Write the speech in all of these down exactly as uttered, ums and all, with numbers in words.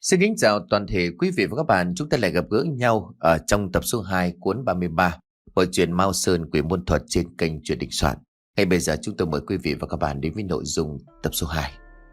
Xin kính chào toàn thể quý vị và các bạn. Chúng ta lại gặp gỡ nhau ở trong tập số hai cuốn ba mươi ba bộ truyện Mao Sơn Quỷ Môn Thuật trên kênh Truyện Đình Soạn. Ngay bây giờ chúng tôi mời quý vị và các bạn đến với nội dung tập số hai.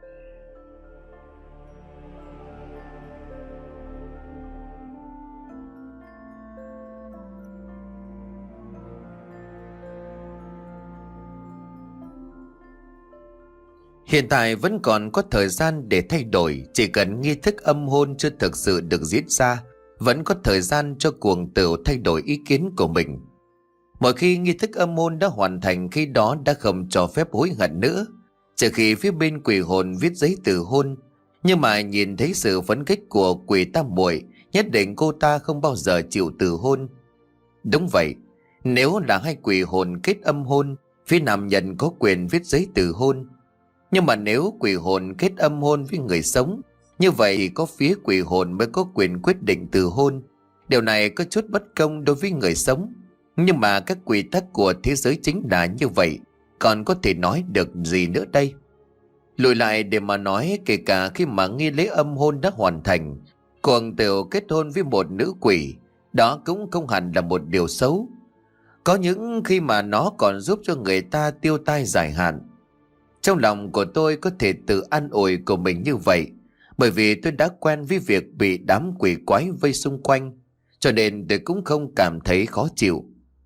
Hiện tại vẫn còn có thời gian để thay đổi, chỉ cần nghi thức âm hôn chưa thực sự được diễn ra, vẫn có thời gian cho cuồng tửu thay đổi ý kiến của mình. Mỗi khi nghi thức âm hôn đã hoàn thành, khi đó đã không cho phép hối hận nữa, trừ khi phía bên quỷ hồn viết giấy từ hôn. Nhưng mà nhìn thấy sự phấn khích của quỷ tam muội, nhất định cô ta không bao giờ chịu từ hôn. Đúng vậy, nếu là hai quỷ hồn kết âm hôn, phía nam nhân có quyền viết giấy từ hôn. Nhưng mà nếu quỷ hồn kết âm hôn với người sống, như vậy thì có phía quỷ hồn mới có quyền quyết định từ hôn. Điều này có chút bất công đối với người sống. Nhưng mà các quy tắc của thế giới chính là như vậy, còn có thể nói được gì nữa đây? Lùi lại để mà nói, kể cả khi mà nghi lễ âm hôn đã hoàn thành, cuồng tửu kết hôn với một nữ quỷ, đó cũng không hẳn là một điều xấu. Có những khi mà nó còn giúp cho người ta tiêu tai giải hạn. Trong lòng của tôi có thể tự an ủi của mình như vậy, bởi vì tôi đã quen với việc bị đám quỷ quái vây xung quanh, cho nên tôi cũng không cảm thấy khó chịu.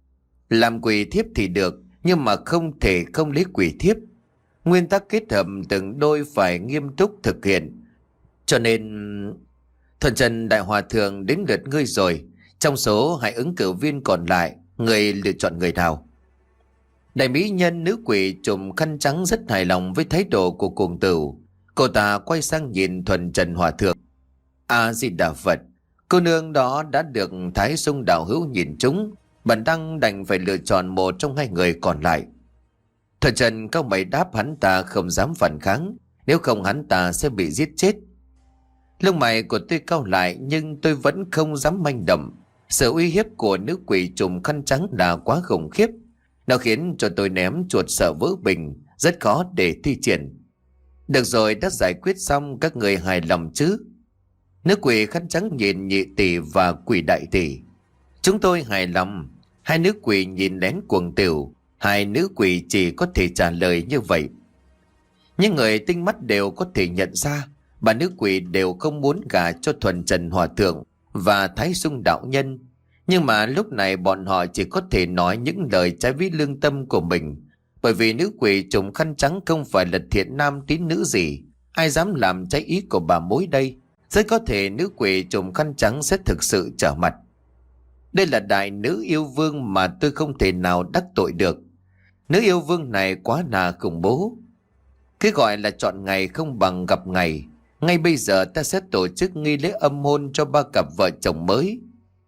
Làm quỷ thiếp thì được, nhưng mà không thể không lấy quỷ thiếp. Nguyên tắc kết hợp từng đôi phải nghiêm túc thực hiện. Cho nên... Thuần Trần Đại Hòa Thượng, đến lượt ngươi rồi. Trong số hai ứng cử viên còn lại, ngươi lựa chọn người nào? Đại mỹ nhân nữ quỷ trùm khăn trắng rất hài lòng với thái độ của cuồng tửu. Cô ta quay sang nhìn Thuần Trần Hòa Thượng. A Di Đà Phật, cô nương đó đã được Thái Sung đạo hữu nhìn trúng, bần tăng đành phải lựa chọn một trong hai người còn lại. Thuần Trần cao mày đáp, hắn ta không dám phản kháng, nếu không hắn ta sẽ bị giết chết. Lông mày của tôi cau lại, nhưng tôi vẫn không dám manh động. Sự uy hiếp của nữ quỷ trùm khăn trắng là quá khủng khiếp. Nó khiến cho tôi ném chuột sợ vỡ bình, rất khó để thi triển. Được rồi, đã giải quyết xong, các người hài lòng chứ? Nữ quỷ khăn trắng nhìn nhị tỷ và quỷ đại tỷ. Chúng tôi hài lòng. Hai nữ quỷ nhìn lén cuồng tửu. Hai nữ quỷ chỉ có thể trả lời như vậy. Những người tinh mắt đều có thể nhận ra, bà nữ quỷ đều không muốn gả cho Thuần Trần Hòa Thượng và Thái Sung đạo nhân. Nhưng mà lúc này bọn họ chỉ có thể nói những lời trái với lương tâm của mình, bởi vì nữ quỷ trùm khăn trắng không phải là thiện nam tín nữ gì, ai dám làm trái ý của bà mối đây. Rất có thể nữ quỷ trùm khăn trắng sẽ thực sự trở mặt. Đây là đại nữ yêu vương mà tôi không thể nào đắc tội được. Nữ yêu vương này quá là khủng bố. Cái gọi là chọn ngày không bằng gặp ngày. Ngay bây giờ ta sẽ tổ chức nghi lễ âm hôn cho ba cặp vợ chồng mới.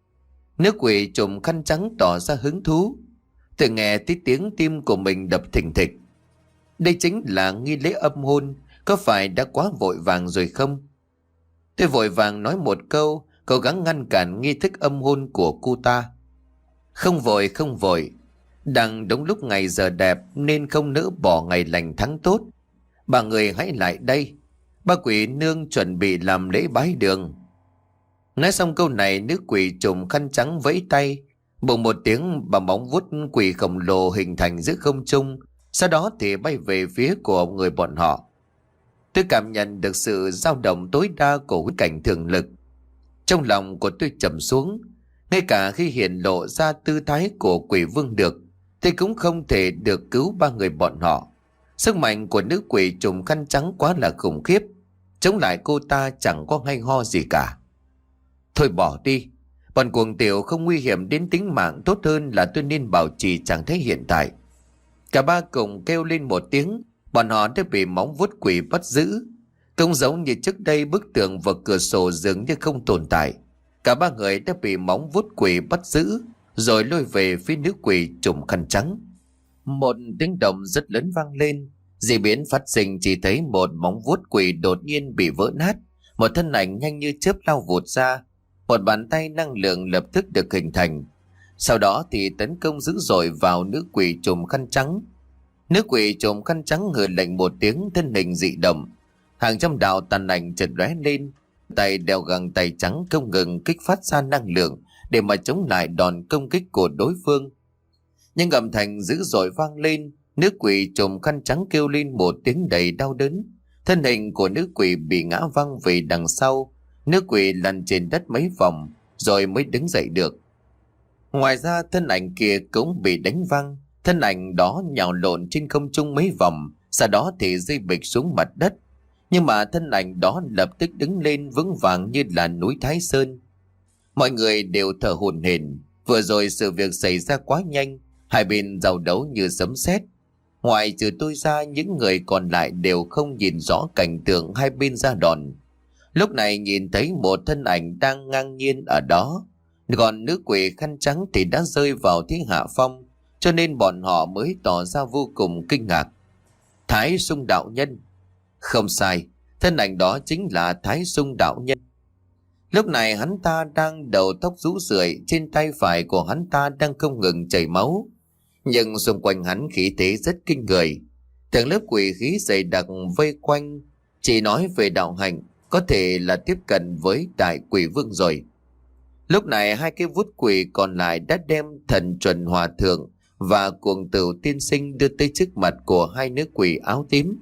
Nữ quỷ trùm khăn trắng tỏ ra hứng thú. Tôi nghe thấy tiếng tim của mình đập thình thịch. Đây chính là nghi lễ âm hôn, có phải đã quá vội vàng rồi không? Tôi vội vàng nói một câu, cố gắng ngăn cản nghi thức âm hôn của cô ta. Không vội, không vội. Đang đúng lúc ngày giờ đẹp nên không nỡ bỏ ngày lành tháng tốt. Ba người hãy lại đây. Ba quỷ nương chuẩn bị làm lễ bái đường. Nói xong câu này, nữ quỷ trùm khăn trắng vẫy tay. Bỗng một tiếng, bà móng vuốt quỷ khổng lồ hình thành giữa không trung, sau đó thì bay về phía của người bọn họ. Tôi cảm nhận được sự dao động tối đa của huyễn cảnh thường lực. Trong lòng của tôi trầm xuống. Ngay cả khi hiện lộ ra tư thái của quỷ vương được, thì cũng không thể được cứu ba người bọn họ. Sức mạnh của nữ quỷ trùm khăn trắng quá là khủng khiếp. Chống lại cô ta chẳng có hay ho gì cả. Thôi bỏ đi. Bọn cuồng tiểu không nguy hiểm đến tính mạng, tốt hơn là tôi nên bảo trì trạng thái hiện tại. Cả ba cùng kêu lên một tiếng. Bọn họ đã bị móng vuốt quỷ bắt giữ. Không giống như trước đây, bức tường và cửa sổ dường như không tồn tại. Cả ba người đã bị móng vuốt quỷ bắt giữ, rồi lôi về phía nữ quỷ trùm khăn trắng. Một tiếng động rất lớn vang lên. Dị biến phát sinh, chỉ thấy một móng vuốt quỷ đột nhiên bị vỡ nát. Một thân ảnh nhanh như chớp lao vụt ra. Một bàn tay năng lượng lập tức được hình thành. Sau đó thì tấn công dữ dội vào nữ quỷ trùm khăn trắng. Nữ quỷ trùm khăn trắng hừ lạnh một tiếng, thân hình dị động. Hàng trăm đạo tàn ảnh chợt lóe lên. Tay đeo găng tay trắng không ngừng kích phát ra năng lượng để mà chống lại đòn công kích của đối phương. Nhưng âm thanh dữ dội vang lên, nữ quỷ trùm khăn trắng kêu lên một tiếng đầy đau đớn. Thân hình của nữ quỷ bị ngã văng về đằng sau, nữ quỷ lăn trên đất mấy vòng rồi mới đứng dậy được. Ngoài ra thân ảnh kia cũng bị đánh văng, thân ảnh đó nhào lộn trên không trung mấy vòng, sau đó thì rơi bịch xuống mặt đất. Nhưng mà thân ảnh đó lập tức đứng lên vững vàng như là núi Thái Sơn. Mọi người đều thở hổn hển, vừa rồi sự việc xảy ra quá nhanh, hai bên giao đấu như sấm sét. Ngoài trừ tôi ra, những người còn lại đều không nhìn rõ cảnh tượng hai bên ra đòn. Lúc này nhìn thấy một thân ảnh đang ngang nhiên ở đó, còn nữ quỷ khăn trắng thì đã rơi vào thế hạ phong, cho nên bọn họ mới tỏ ra vô cùng kinh ngạc. Thái Sung đạo nhân. Không sai, thân ảnh đó chính là Thái Sung đạo nhân. Lúc này hắn ta đang đầu tóc rũ rượi, trên tay phải của hắn ta đang không ngừng chảy máu. Nhưng xung quanh hắn khí thế rất kinh người. Từng lớp quỷ khí dày đặc vây quanh, chỉ nói về đạo hạnh, có thể là tiếp cận với đại quỷ vương rồi. Lúc này hai cái vút quỷ còn lại đã đem thần chuẩn hòa thượng và cuồng tử tiên sinh đưa tới trước mặt của hai nữ quỷ áo tím.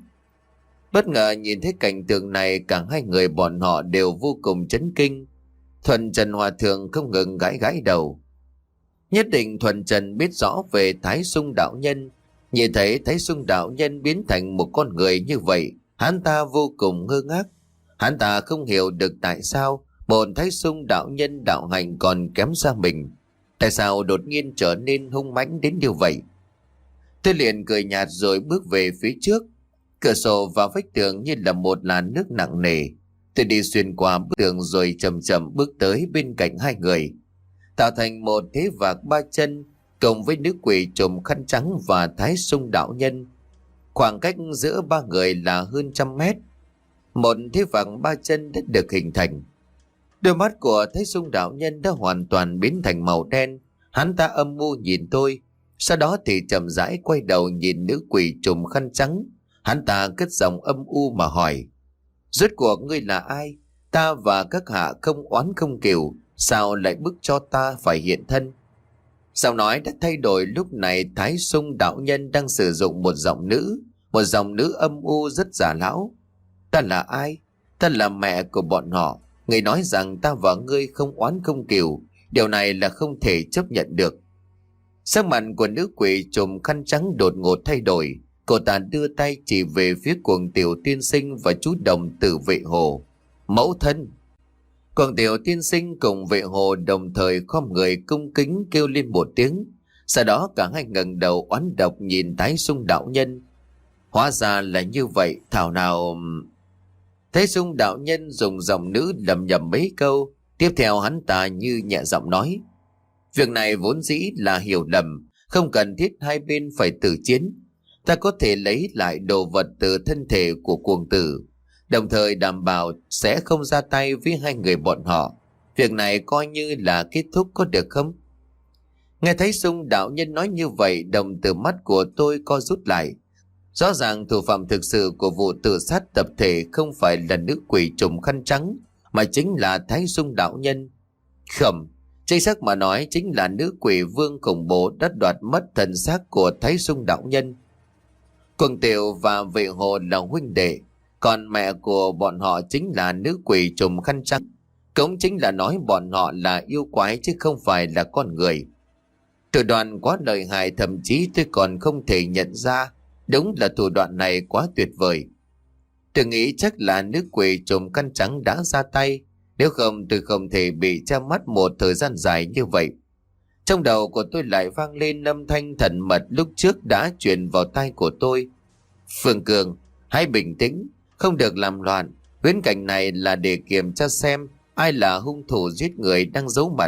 Bất ngờ nhìn thấy cảnh tượng này, cả hai người bọn họ đều vô cùng chấn kinh. Thuần Trần Hòa Thượng không ngừng gãi gãi đầu. Nhất định Thuần Trần biết rõ về Thái Sung đạo nhân. Nhìn thấy Thái Sung đạo nhân biến thành một con người như vậy, hắn ta vô cùng ngơ ngác. Hắn ta không hiểu được tại sao một Thái Sung đạo nhân đạo hành còn kém xa mình. Tại sao đột nhiên trở nên hung mãnh đến như vậy? Tôi liền cười nhạt rồi bước về phía trước. Cửa sổ và vách tường như là một làn nước nặng nề. Tôi đi xuyên qua bức tường rồi chậm chậm bước tới bên cạnh hai người, tạo thành một thế vạc ba chân cùng với nữ quỷ trùm khăn trắng và Thái Sung đạo nhân. Khoảng cách giữa ba người là hơn trăm mét. Một thế vạc ba chân đã được hình thành. Đôi mắt của Thái Sung đạo nhân đã hoàn toàn biến thành màu đen. Hắn ta âm mưu nhìn tôi, sau đó thì chậm rãi quay đầu nhìn nữ quỷ trùm khăn trắng. Hắn ta cất giọng âm u mà hỏi: rốt cuộc ngươi là ai? Ta và các hạ không oán không cừu, sao lại bức cho ta phải hiện thân? Giọng nói đã thay đổi, lúc này Thái Sung đạo nhân đang sử dụng một giọng nữ, một giọng nữ âm u rất giả lão. Ta là ai? Ta là mẹ của bọn họ. Người nói rằng ta và ngươi không oán không cừu, điều này là không thể chấp nhận được. Sắc mặt của nữ quỷ trùm khăn trắng đột ngột thay đổi. Cô ta đưa tay chỉ về phía cuồng tiểu tiên sinh và chú đồng tử Vệ Hồ. Mẫu thân! Cuồng tiểu tiên sinh cùng Vệ Hồ đồng thời khom người cung kính kêu lên một tiếng. Sau đó cả hai ngẩng đầu oán độc nhìn Thái Sung đạo nhân. Hóa ra là như vậy, thảo nào... Thái Sung đạo nhân dùng giọng nữ lầm nhầm mấy câu. Tiếp theo hắn ta như nhẹ giọng nói: việc này vốn dĩ là hiểu lầm, không cần thiết hai bên phải tử chiến. Ta có thể lấy lại đồ vật từ thân thể của cuồng tử, đồng thời đảm bảo sẽ không ra tay với hai người bọn họ. Việc này coi như là kết thúc, có được không? Nghe thấy Sung đạo nhân nói như vậy, đồng tử mắt của tôi co rút lại. Rõ ràng thủ phạm thực sự của vụ tự sát tập thể không phải là nữ quỷ trùm khăn trắng, mà chính là Thái Sung đạo nhân. Không, chính xác mà nói chính là nữ quỷ vương khủng bố đã đoạt mất thần xác của Thái Sung đạo nhân. Cuồng tiểu và Vệ Hồ là huynh đệ, còn mẹ của bọn họ chính là nữ quỷ trùm khăn trắng. Cũng chính là nói bọn họ là yêu quái chứ không phải là con người. Thủ đoạn quá lợi hại, thậm chí tôi còn không thể nhận ra. Đúng là thủ đoạn này quá tuyệt vời. Tôi nghĩ chắc là nữ quỷ trùm khăn trắng đã ra tay, nếu không tôi không thể bị che mắt một thời gian dài như vậy. Trong đầu của tôi lại vang lên âm thanh thần mật lúc trước đã truyền vào tai của tôi. Phương Cường, hãy bình tĩnh, không được làm loạn. Huyễn cảnh này là để kiểm tra xem ai là hung thủ giết người đang giấu mặt.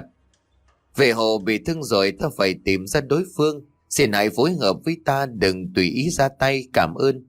Vệ Hồ bị thương rồi, ta phải tìm ra đối phương. Xin hãy phối hợp với ta, đừng tùy ý ra tay, cảm ơn.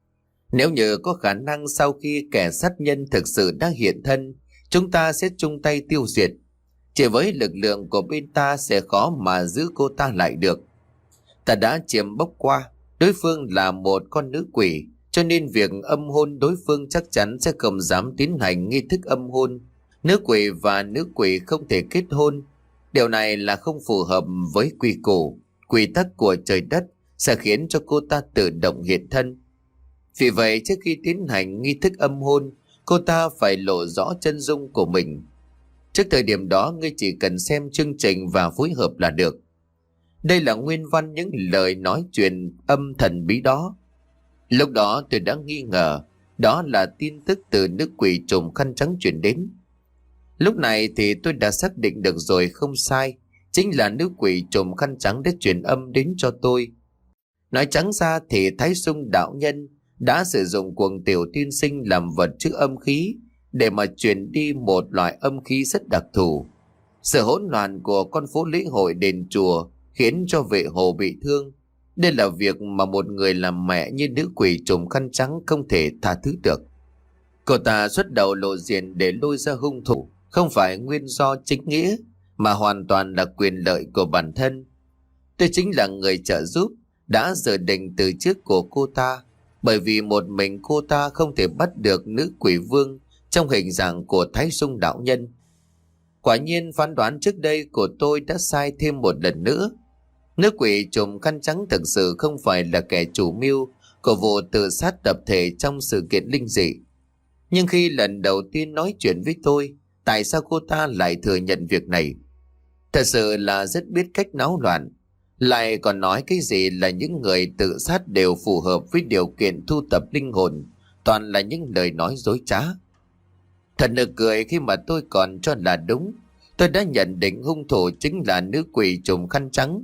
Nếu như có khả năng sau khi kẻ sát nhân thực sự đã hiện thân, chúng ta sẽ chung tay tiêu diệt. Chỉ với lực lượng của bên ta sẽ khó mà giữ cô ta lại được. Ta đã chiếm bốc qua, đối phương là một con nữ quỷ, cho nên việc âm hôn đối phương chắc chắn sẽ không dám tiến hành nghi thức âm hôn. Nữ quỷ và nữ quỷ không thể kết hôn. Điều này là không phù hợp với quy củ, quy tắc của trời đất, sẽ khiến cho cô ta tự động hiện thân. Vì vậy trước khi tiến hành nghi thức âm hôn, cô ta phải lộ rõ chân dung của mình. Trước thời điểm đó ngươi chỉ cần xem chương trình và phối hợp là được. Đây là nguyên văn những lời nói chuyện âm thần bí đó. Lúc đó tôi đã nghi ngờ đó là tin tức từ nữ quỷ trùm khăn trắng truyền đến. Lúc này thì tôi đã xác định được rồi, không sai, chính là nữ quỷ trùm khăn trắng đã truyền âm đến cho tôi. Nói trắng ra thì Thái Sung đạo nhân đã sử dụng cuồng tiểu tiên sinh làm vật chứa âm khí để mà truyền đi một loại âm khí rất đặc thù. Sự hỗn loạn của con phố lễ hội đền chùa khiến cho vệ hồ bị thương. Đây là việc mà một người làm mẹ như nữ quỷ trùm khăn trắng không thể tha thứ được. Cô ta xuất đầu lộ diện để lôi ra hung thủ, không phải nguyên do chính nghĩa, mà hoàn toàn là quyền lợi của bản thân. Tôi chính là người trợ giúp, đã dự định từ trước của cô ta, bởi vì một mình cô ta không thể bắt được nữ quỷ vương trong hình dạng của Thái Sung đạo nhân. Quả nhiên phán đoán trước đây của tôi đã sai thêm một lần nữa. Nữ quỷ trùm khăn trắng thực sự không phải là kẻ chủ mưu của vụ tự sát tập thể trong sự kiện linh dị. Nhưng khi lần đầu tiên nói chuyện với tôi, tại sao cô ta lại thừa nhận việc này? Thật sự là rất biết cách náo loạn. Lại còn nói cái gì là những người tự sát đều phù hợp với điều kiện thu tập linh hồn, toàn là những lời nói dối trá. Thật nực cười khi mà tôi còn cho là đúng. Tôi đã nhận định hung thủ chính là nữ quỷ trùm khăn trắng.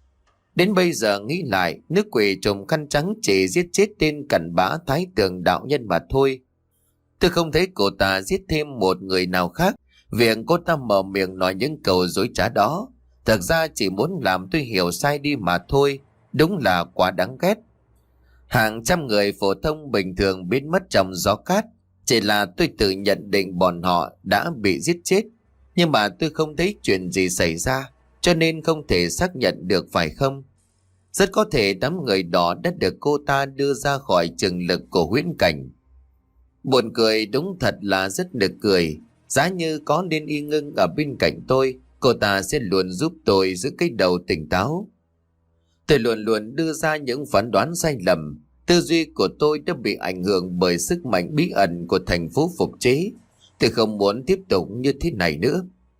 Đến bây giờ nghĩ lại, nữ quỷ trùm khăn trắng chỉ giết chết tên cặn bã Thái Tường đạo nhân mà thôi. Tôi không thấy cô ta giết thêm một người nào khác. Việc cô ta mở miệng nói những câu dối trá đó thật ra chỉ muốn làm tôi hiểu sai đi mà thôi. Đúng là quá đáng ghét. Hàng trăm người phổ thông bình thường biến mất trong gió cát. Chỉ là tôi tự nhận định bọn họ đã bị giết chết. Nhưng mà tôi không thấy chuyện gì xảy ra, cho nên không thể xác nhận được, phải không? Rất có thể đám người đó đã được cô ta đưa ra khỏi trường lực của huyễn cảnh. Buồn cười, đúng thật là rất nực cười. Giá như có Liên Y Ngưng ở bên cạnh tôi, cô ta sẽ luôn giúp tôi giữ cái đầu tỉnh táo. Tôi luôn luôn đưa ra những phán đoán sai lầm. Tư duy của tôi đã bị ảnh hưởng bởi sức mạnh bí ẩn của thành phố phục chế. Tôi không muốn tiếp tục như thế này nữa.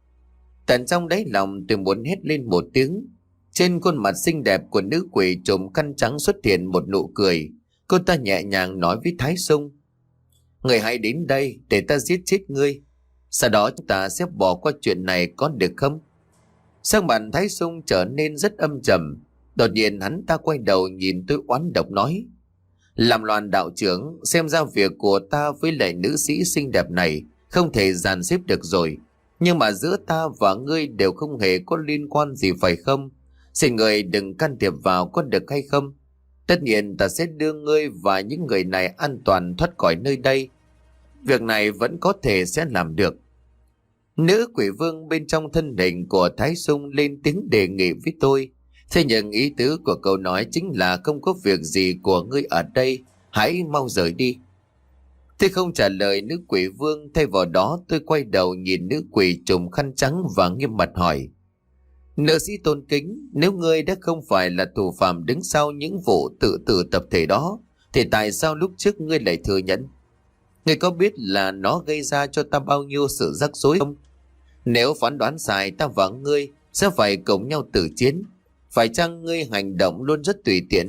Tận trong đáy lòng tôi muốn hét lên một tiếng. Trên khuôn mặt xinh đẹp của nữ quỷ trùm khăn trắng xuất hiện một nụ cười. Cô ta nhẹ nhàng nói với Thái Sung: "Người hãy đến đây để ta giết chết ngươi. Sau đó chúng ta sẽ bỏ qua chuyện này, có được không?" Sắc mặt Thái Sung trở nên rất âm trầm. Đột nhiên hắn ta quay đầu nhìn tôi oán độc nói: "Làm loạn đạo trưởng, xem ra việc của ta với lại nữ sĩ xinh đẹp này không thể dàn xếp được rồi. Nhưng mà giữa ta và ngươi đều không hề có liên quan gì, phải không? Xin người đừng can thiệp vào, có được hay không? Tất nhiên ta sẽ đưa ngươi và những người này an toàn thoát khỏi nơi đây. Việc này vẫn có thể sẽ làm được." Nữ quỷ vương bên trong thân hình của Thái Sung lên tiếng đề nghị với tôi. Thế nhưng ý tứ của câu nói chính là không có việc gì của ngươi ở đây, hãy mau rời đi. Tôi không trả lời nữ quỷ vương, thay vào đó tôi quay đầu nhìn nữ quỷ trùm khăn trắng và nghiêm mặt hỏi: "Nữ sĩ tôn kính, nếu ngươi đã không phải là thủ phạm đứng sau những vụ tự tử tập thể đó, thì tại sao lúc trước ngươi lại thừa nhận? Ngươi có biết là nó gây ra cho ta bao nhiêu sự rắc rối không? Nếu phán đoán sai, ta và ngươi sẽ phải cùng nhau tử chiến. Phải chăng ngươi hành động luôn rất tùy tiện?"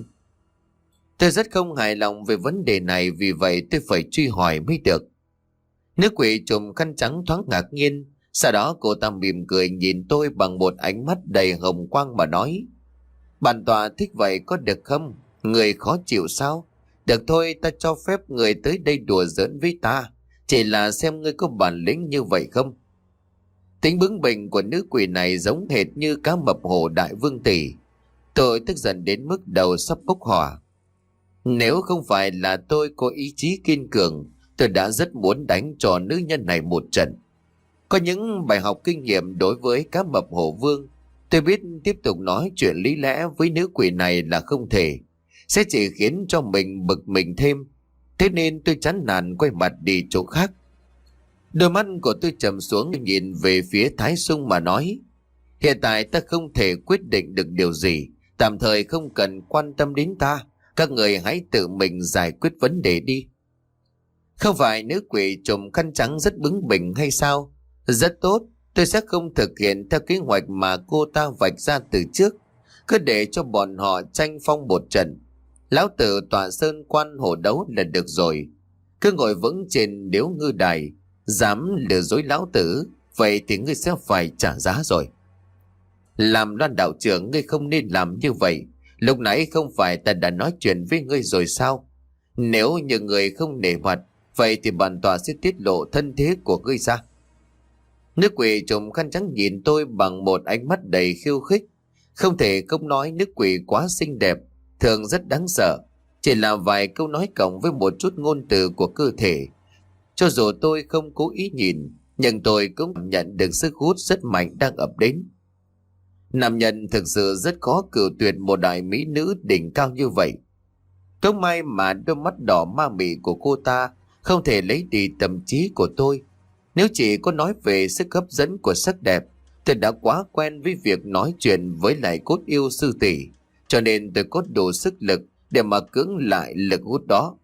Tôi rất không hài lòng về vấn đề này, vì vậy tôi phải truy hỏi mới được. Nữ quỷ trùm khăn trắng thoáng ngạc nhiên, sau đó cô ta mỉm cười nhìn tôi bằng một ánh mắt đầy hồng quang mà nói: "Bản tọa thích vậy, có được không? Người khó chịu sao? Được thôi, ta cho phép người tới đây đùa giỡn với ta, chỉ là xem ngươi có bản lĩnh như vậy không." Tính bướng bỉnh của nữ quỷ này giống hệt như cá mập hổ đại vương tỷ. Tôi tức giận đến mức đầu sắp bốc hỏa. Nếu không phải là tôi có ý chí kiên cường, tôi đã rất muốn đánh cho nữ nhân này một trận. Có những bài học kinh nghiệm đối với cá mập hổ vương. Tôi biết tiếp tục nói chuyện lý lẽ với nữ quỷ này là không thể, sẽ chỉ khiến cho mình bực mình thêm. Thế nên tôi chán nản quay mặt đi chỗ khác. Đôi mắt của tôi trầm xuống nhìn về phía Thái Sung mà nói: hiện tại ta không thể quyết định được điều gì, tạm thời không cần quan tâm đến ta. Các người hãy tự mình giải quyết vấn đề đi. Không phải nữ quỷ trùm khăn trắng rất bướng bỉnh hay sao? Rất tốt, tôi sẽ không thực hiện theo kế hoạch mà cô ta vạch ra từ trước. Cứ để cho bọn họ tranh phong một trận. Lão tử tọa sơn quan hổ đấu là được rồi. Cứ ngồi vững trên điếu ngư đài, dám lừa dối lão tử, vậy thì ngươi sẽ phải trả giá rồi. Làm Loan đạo trưởng, ngươi không nên làm như vậy. Lúc nãy không phải ta đã nói chuyện với ngươi rồi sao? Nếu như người không nể mặt, vậy thì bản tọa sẽ tiết lộ thân thế của ngươi ra. Nữ quỷ trùm khăn trắng nhìn tôi bằng một ánh mắt đầy khiêu khích. Không thể không nói nữ quỷ quá xinh đẹp, thường rất đáng sợ. Chỉ là vài câu nói cộng với một chút ngôn từ của cơ thể. Cho dù tôi không cố ý nhìn, nhưng tôi cũng cảm nhận được sức hút rất mạnh đang ập đến. Nam nhân thực sự rất khó cự tuyệt một đại mỹ nữ đỉnh cao như vậy. Không may mà đôi mắt đỏ ma mị của cô ta không thể lấy đi tâm trí của tôi. Nếu chỉ có nói về sức hấp dẫn của sắc đẹp, tôi đã quá quen với việc nói chuyện với lại cốt yêu sư tỷ, cho nên tôi có đủ sức lực để mà cưỡng lại lực hút đó.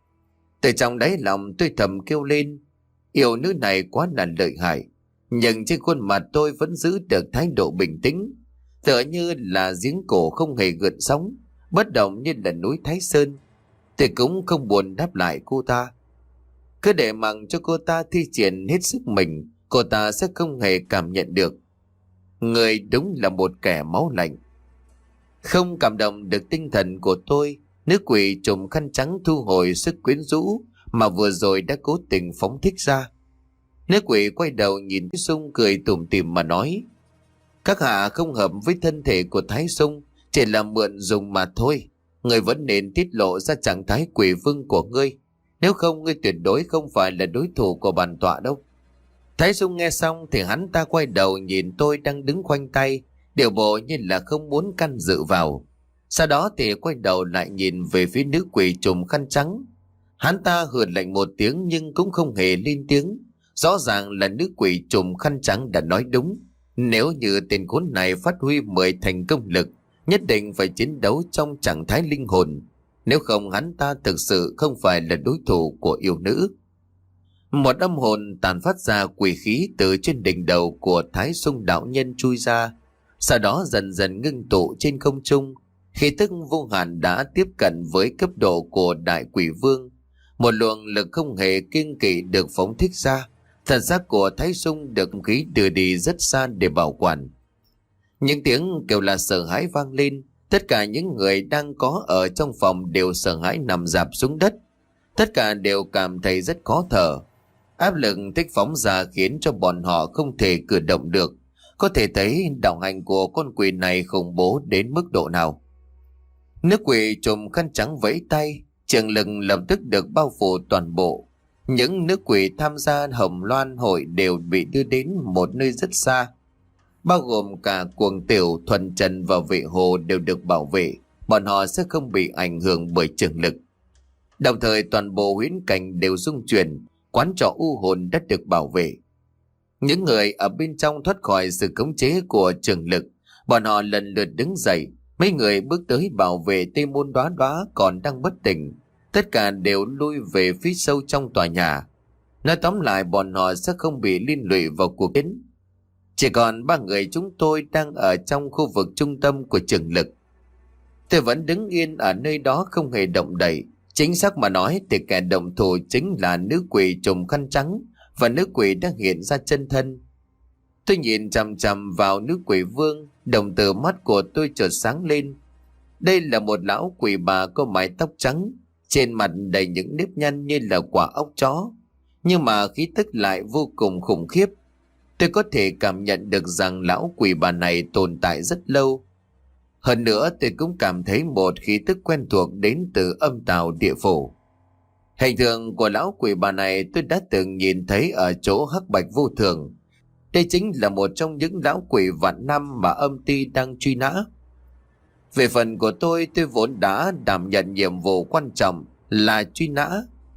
Từ trong đáy lòng tôi thầm kêu lên, yêu nữ này quá là lợi hại. Nhưng trên khuôn mặt tôi vẫn giữ được thái độ bình tĩnh, tựa như là giếng cổ không hề gợn sóng, bất động như là núi Thái Sơn. Tôi cũng không buồn đáp lại cô ta. Cứ để mặc cho cô ta thi triển hết sức mình, cô ta sẽ không hề cảm nhận được. Người đúng là một kẻ máu lạnh. Không cảm động được tinh thần của tôi, nữ quỷ trùm khăn trắng thu hồi sức quyến rũ mà vừa rồi đã cố tình phóng thích ra. Nữ quỷ quay đầu nhìn Thái Sung cười tủm tỉm mà nói: các hạ không hợp với thân thể của Thái Sung, chỉ là mượn dùng mà thôi. Người vẫn nên tiết lộ ra trạng thái quỷ vương của ngươi, nếu không ngươi tuyệt đối không phải là đối thủ của bản tọa đâu. Thái Sung nghe xong thì hắn ta quay đầu nhìn tôi đang đứng khoanh tay, điều bộ như là không muốn can dự vào. Sau đó thì quay đầu lại nhìn về phía nữ quỷ trùm khăn trắng. Hắn ta hừ lạnh một tiếng nhưng cũng không hề lên tiếng. Rõ ràng là nữ quỷ trùm khăn trắng đã nói đúng. Nếu như tên khốn này phát huy mười thành công lực, nhất định phải chiến đấu trong trạng thái linh hồn. Nếu không hắn ta thực sự không phải là đối thủ của yêu nữ. Một âm hồn tàn phát ra quỷ khí từ trên đỉnh đầu của Thái Sung đạo nhân chui ra, sau đó dần dần ngưng tụ trên không trung. Khí tức vô hạn đã tiếp cận với cấp độ của đại quỷ vương. Một luồng lực không hề kiêng kỵ được phóng thích ra. Thần xác của Thái Sung được khí đưa đi rất xa để bảo quản. Những tiếng kêu là sợ hãi vang lên. Tất cả những người đang có ở trong phòng đều sợ hãi nằm rạp xuống đất. Tất cả đều cảm thấy rất khó thở. Áp lực thích phóng ra khiến cho bọn họ không thể cử động được. Có thể thấy đạo hành của con quỷ này khủng bố đến mức độ nào. Nước quỷ trùm khăn trắng vẫy tay, trường lực lập tức được bao phủ toàn bộ. Những nước quỷ tham gia Hồng Loan hội đều bị đưa đến một nơi rất xa. Bao gồm cả Cuồng Tiểu, Thuần Trần và Vệ Hồ đều được bảo vệ. Bọn họ sẽ không bị ảnh hưởng bởi trường lực. Đồng thời toàn bộ huyễn cảnh đều rung chuyển. Quán trọ u hồn đã được bảo vệ. Những người ở bên trong thoát khỏi sự khống chế của trường lực. Bọn họ lần lượt đứng dậy. Mấy người bước tới bảo vệ Tây Môn Đóa Đóa còn đang bất tỉnh. Tất cả đều lui về phía sâu trong tòa nhà. Nói tóm lại bọn họ sẽ không bị liên lụy vào cuộc chiến. Chỉ còn ba người chúng tôi đang ở trong khu vực trung tâm của trường lực. Tôi vẫn đứng yên ở nơi đó không hề động đậy. Chính xác mà nói thì kẻ động thủ chính là nữ quỷ trùm khăn trắng và nữ quỷ đang hiện ra chân thân. Tôi nhìn chằm chằm vào nữ quỷ vương, đồng tử mắt của tôi chợt sáng lên. Đây là một lão quỷ bà có mái tóc trắng, trên mặt đầy những nếp nhăn như là quả óc chó, nhưng mà khí tức lại vô cùng khủng khiếp. Tôi có thể cảm nhận được rằng lão quỷ bà này tồn tại rất lâu. Hơn nữa tôi cũng cảm thấy một khí tức quen thuộc đến từ âm tào địa phủ. Hình tượng của lão quỷ bà này tôi đã từng nhìn thấy ở chỗ Hắc Bạch Vô Thường. Đây chính là một trong những lão quỷ vạn năm mà âm ty đang truy nã. Về phần của tôi, tôi vốn đã đảm nhận nhiệm vụ quan trọng là truy nã.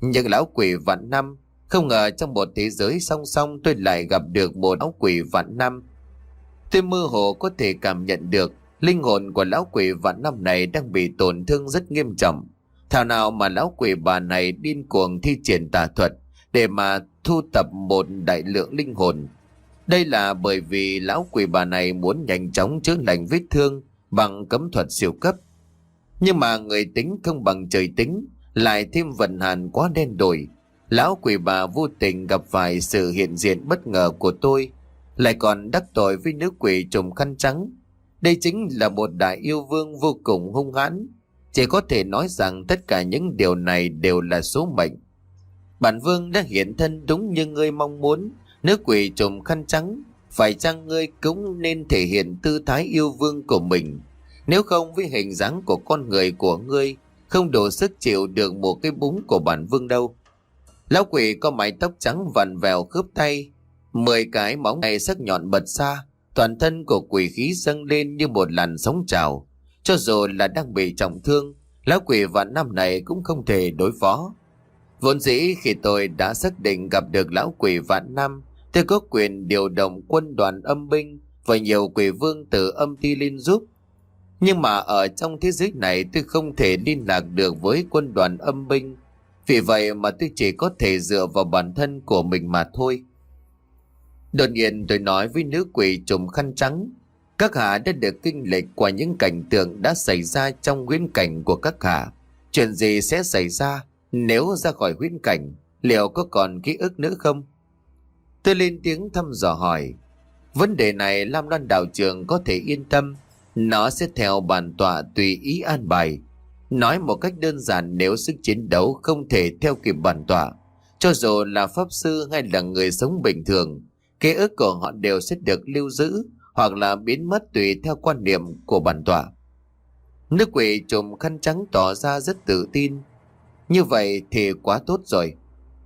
Nhưng lão quỷ vạn năm, không ngờ trong một thế giới song song tôi lại gặp được một lão quỷ vạn năm. Tôi mơ hồ có thể cảm nhận được linh hồn của lão quỷ vạn năm này đang bị tổn thương rất nghiêm trọng. Thảo nào mà lão quỷ bà này điên cuồng thi triển tà thuật để mà thu tập một đại lượng linh hồn. Đây là bởi vì lão quỷ bà này muốn nhanh chóng chữa lành vết thương bằng cấm thuật siêu cấp. Nhưng mà người tính không bằng trời tính, lại thêm vận hạn quá đen đổi. Lão quỷ bà vô tình gặp phải sự hiện diện bất ngờ của tôi, lại còn đắc tội với nữ quỷ trùm khăn trắng. Đây chính là một đại yêu vương vô cùng hung hãn. Chỉ có thể nói rằng tất cả những điều này đều là số mệnh. Bản vương đã hiện thân đúng như ngươi mong muốn. Nữ quỷ trùm khăn trắng, phải chăng ngươi cũng nên thể hiện tư thái yêu vương của mình? Nếu không, với hình dáng của con người của ngươi, không đủ sức chịu được một cái búng của bản vương đâu. Lão quỷ có mái tóc trắng vằn vèo khớp tay, mười cái móng tay sắc nhọn bật ra, toàn thân của quỷ khí dâng lên như một làn sóng trào. Cho dù là đang bị trọng thương, lão quỷ vạn năm này cũng không thể đối phó. Vốn dĩ khi tôi đã xác định gặp được lão quỷ vạn năm, tôi có quyền điều động quân đoàn âm binh và nhiều quỷ vương từ âm ti lên giúp. Nhưng mà ở trong thế giới này tôi không thể liên lạc được với quân đoàn âm binh. Vì vậy mà tôi chỉ có thể dựa vào bản thân của mình mà thôi. Đột nhiên tôi nói với nữ quỷ trùm khăn trắng, các hạ đã được kinh lịch qua những cảnh tượng đã xảy ra trong huyễn cảnh của các hạ. Chuyện gì sẽ xảy ra nếu ra khỏi huyễn cảnh? Liệu có còn ký ức nữa không? Tôi lên tiếng thăm dò hỏi. Vấn đề này Lam Loan đạo trưởng có thể yên tâm. Nó sẽ theo bản tọa tùy ý an bài. Nói một cách đơn giản, nếu sức chiến đấu không thể theo kịp bản tọa, cho dù là pháp sư hay là người sống bình thường, ký ức của họ đều sẽ được lưu giữ hoặc là biến mất tùy theo quan niệm của bản tọa. Nữ quỷ trùm khăn trắng tỏ ra rất tự tin. Như vậy thì quá tốt rồi.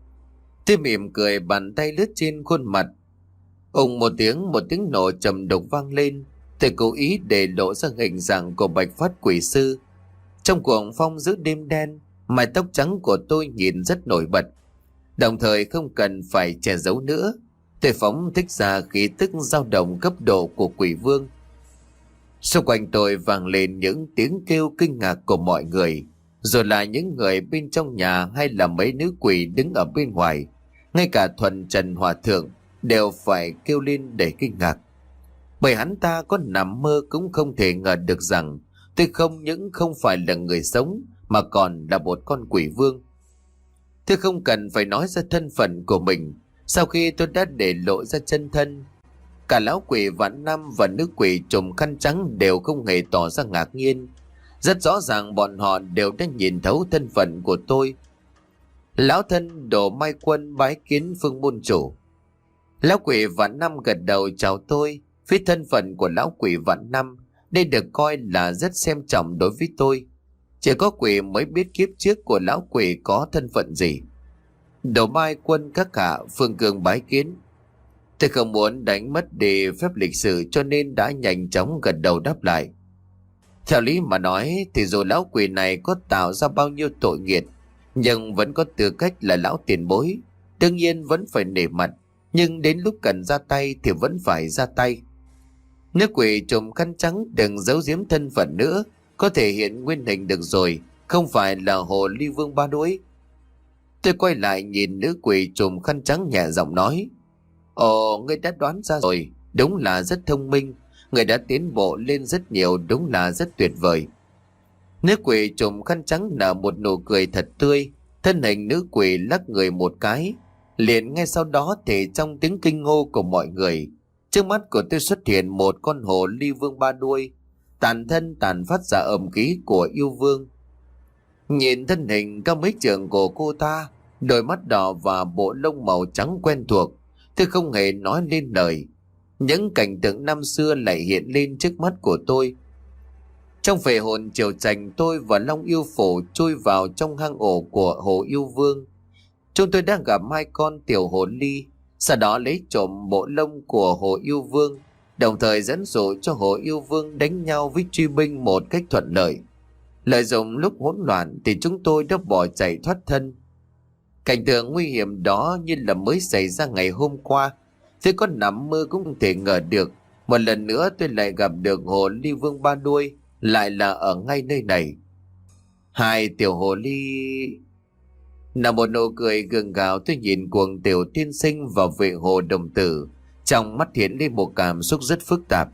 Tôi mỉm cười, bàn tay lướt trên khuôn mặt. Ùng một tiếng, một tiếng nổ trầm đục vang lên. Tôi cố ý để lộ ra hình dạng của Bạch Phát quỷ sư. Trong cuồng phong giữa đêm đen, mái tóc trắng của tôi nhìn rất nổi bật. Đồng thời không cần phải che giấu nữa, tôi phóng thích ra khí tức dao động cấp độ của quỷ vương. Xung quanh tôi vang lên những tiếng kêu kinh ngạc của mọi người, rồi là những người bên trong nhà hay là mấy nữ quỷ đứng ở bên ngoài. Ngay cả Thuần Trần Hòa Thượng đều phải kêu lên để kinh ngạc. Bởi hắn ta có nằm mơ cũng không thể ngờ được rằng tôi không những không phải là người sống mà còn là một con quỷ vương. Tôi không cần phải nói ra thân phận của mình. Sau khi tôi đã để lộ ra chân thân, cả lão quỷ vạn năm và nữ quỷ trùm khăn trắng đều không hề tỏ ra ngạc nhiên. Rất rõ ràng bọn họ đều đã nhìn thấu thân phận của tôi. Lão thân Đồ Mai Quân bái kiến Phương môn chủ. Lão quỷ vạn năm gật đầu chào tôi. Với thân phận của lão quỷ vạn năm, đây được coi là rất xem trọng đối với tôi. Chỉ có quỷ mới biết kiếp trước của lão quỷ có thân phận gì. Đồ Mai Quân các hạ, Phương Cường bái kiến. Tôi không muốn đánh mất đi phép lịch sử cho nên đã nhanh chóng gật đầu đáp lại. Theo lý mà nói thì dù lão quỷ này có tạo ra bao nhiêu tội nghiệt, nhưng vẫn có tư cách là lão tiền bối. Đương nhiên vẫn phải nể mặt, nhưng đến lúc cần ra tay thì vẫn phải ra tay. Nữ quỷ trùm khăn trắng đừng giấu giếm thân phận nữa, có thể hiện nguyên hình được rồi, không phải là hồ ly vương ba đuối. Tôi quay lại nhìn nữ quỷ trùm khăn trắng nhẹ giọng nói. Ồ, ngươi đã đoán ra rồi, đúng là rất thông minh. Người đã tiến bộ lên rất nhiều, đúng là rất tuyệt vời. Nữ quỷ trùm khăn trắng nở một nụ cười thật tươi. Thân hình nữ quỷ lắc người một cái. Liền ngay sau đó thì trong tiếng kinh hô của mọi người, trước mắt của tôi xuất hiện một con hồ ly vương ba đuôi, tàn thân tàn phát ra ẩm khí của yêu vương. Nhìn thân hình cao mấy trượng của cô ta, đôi mắt đỏ và bộ lông màu trắng quen thuộc, tôi không hề nói lên lời. Những cảnh tượng năm xưa lại hiện lên trước mắt của tôi. Trong phệ hồn triều trành, tôi và Long Yêu Phổ chui vào trong hang ổ của hồ yêu vương. Chúng tôi đang gặp hai con tiểu hồ ly, sau đó lấy trộm bộ lông của hồ yêu vương, đồng thời dẫn dụ cho hồ yêu vương đánh nhau với truy binh một cách thuận lợi. Lợi dụng lúc hỗn loạn thì chúng tôi đã bỏ chạy thoát thân. Cảnh tượng nguy hiểm đó như là mới xảy ra ngày hôm qua. Tôi có nằm mơ cũng không thể ngờ được. Một lần nữa tôi lại gặp được hồ ly vương ba đuôi, lại là ở ngay nơi này. Hai tiểu hồ ly... Là một nụ cười gượng gạo, tôi nhìn cuồng tiểu tiên sinh và vệ hồ đồng tử. Trong mắt hiện lên một cảm xúc rất phức tạp.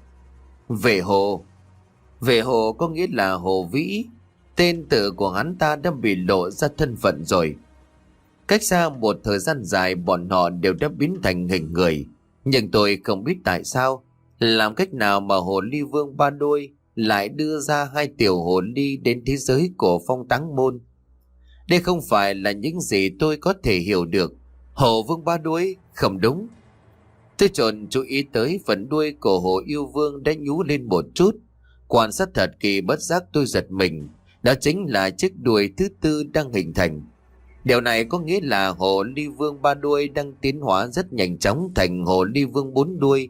Vệ hồ. Vệ hồ có nghĩa là Hồ Vĩ. Tên tự của hắn ta đã bị lộ ra thân phận rồi. Cách xa một thời gian dài, bọn họ đều đã biến thành hình người. Nhưng tôi không biết tại sao, làm cách nào mà hồ ly vương ba đôi lại đưa ra hai tiểu hồ ly đến thế giới của Phong Táng Môn. Đây không phải là những gì tôi có thể hiểu được. Hồ vương ba đuôi không đúng. Tôi trộn chú ý tới phần đuôi của hồ yêu vương đã nhú lên một chút. Quan sát thật kỳ, bất giác tôi giật mình. Đó chính là chiếc đuôi thứ tư đang hình thành. Điều này có nghĩa là hồ ly vương ba đuôi đang tiến hóa rất nhanh chóng thành hồ ly vương bốn đuôi.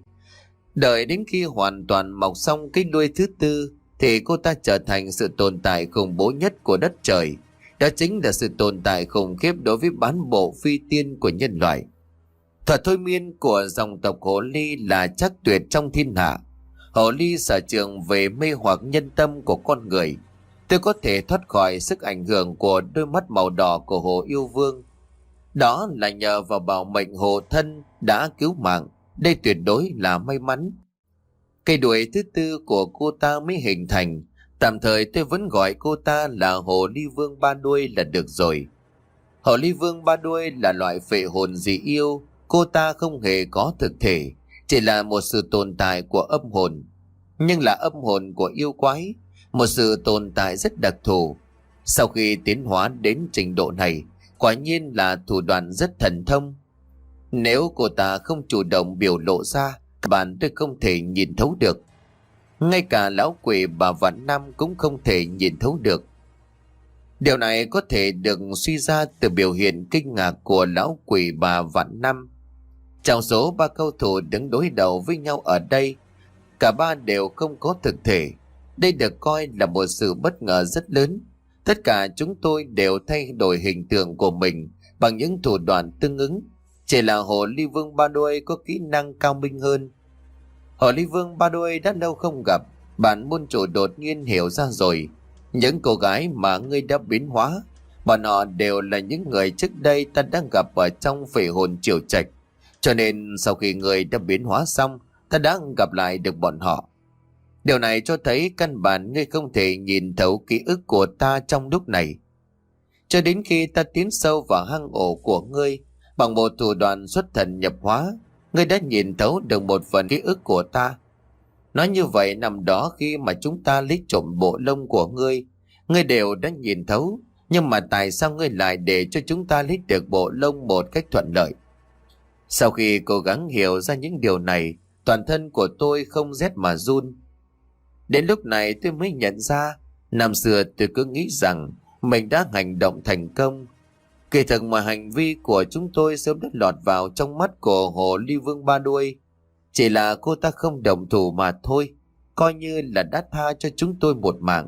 Đợi đến khi hoàn toàn mọc xong cái đuôi thứ tư thì cô ta trở thành sự tồn tại khủng bố nhất của đất trời. Đó chính là sự tồn tại khủng khiếp đối với bán bộ phi tiên của nhân loại. Thuật thôi miên của dòng tộc hồ ly là chắc tuyệt trong thiên hạ. Hồ ly sở trường về mê hoặc nhân tâm của con người. Tôi có thể thoát khỏi sức ảnh hưởng của đôi mắt màu đỏ của hồ yêu vương. Đó là nhờ vào bảo mệnh hộ thân đã cứu mạng. Đây tuyệt đối là may mắn. Cây đuôi thứ tư của cô ta mới hình thành. Tạm thời tôi vẫn gọi cô ta là hồ ly vương ba đuôi là được rồi. Hồ ly vương ba đuôi là loại phệ hồn dị yêu. Cô ta không hề có thực thể, chỉ là một sự tồn tại của âm hồn. Nhưng là âm hồn của yêu quái, một sự tồn tại rất đặc thù. Sau khi tiến hóa đến trình độ này, quả nhiên là thủ đoạn rất thần thông. Nếu cô ta không chủ động biểu lộ ra, bạn tôi không thể nhìn thấu được. Ngay cả lão quỷ bà Vạn Nam cũng không thể nhìn thấu được. Điều này có thể được suy ra từ biểu hiện kinh ngạc của lão quỷ bà Vạn Nam. Trong số ba cầu thủ đứng đối đầu với nhau ở đây, cả ba đều không có thực thể. Đây được coi là một sự bất ngờ rất lớn. Tất cả chúng tôi đều thay đổi hình tượng của mình bằng những thủ đoạn tương ứng. Chỉ là hồ ly vương ba đuôi có kỹ năng cao minh hơn. Hồ ly vương ba đuôi đã lâu không gặp, bản môn chủ đột nhiên hiểu ra rồi. Những cô gái mà ngươi đã biến hóa, bọn họ đều là những người trước đây ta đang gặp ở trong phệ hồn triều trạch. Cho nên sau khi ngươi đã biến hóa xong, ta đã gặp lại được bọn họ. Điều này cho thấy căn bản ngươi không thể nhìn thấu ký ức của ta trong lúc này. Cho đến khi ta tiến sâu vào hang ổ của ngươi, bằng một thủ đoạn xuất thần nhập hóa, ngươi đã nhìn thấu được một phần ký ức của ta. Nói như vậy, năm đó khi mà chúng ta lấy trộm bộ lông của ngươi, ngươi đều đã nhìn thấu. Nhưng mà tại sao ngươi lại để cho chúng ta lấy được bộ lông một cách thuận lợi? Sau khi cố gắng hiểu ra những điều này, toàn thân của tôi không rét mà run. Đến lúc này tôi mới nhận ra, năm xưa tôi cứ nghĩ rằng mình đã hành động thành công. Kỳ thực mà hành vi của chúng tôi sớm đã lọt vào trong mắt của hồ ly vương ba đuôi. Chỉ là cô ta không đồng thủ mà thôi, coi như là đã tha cho chúng tôi một mạng.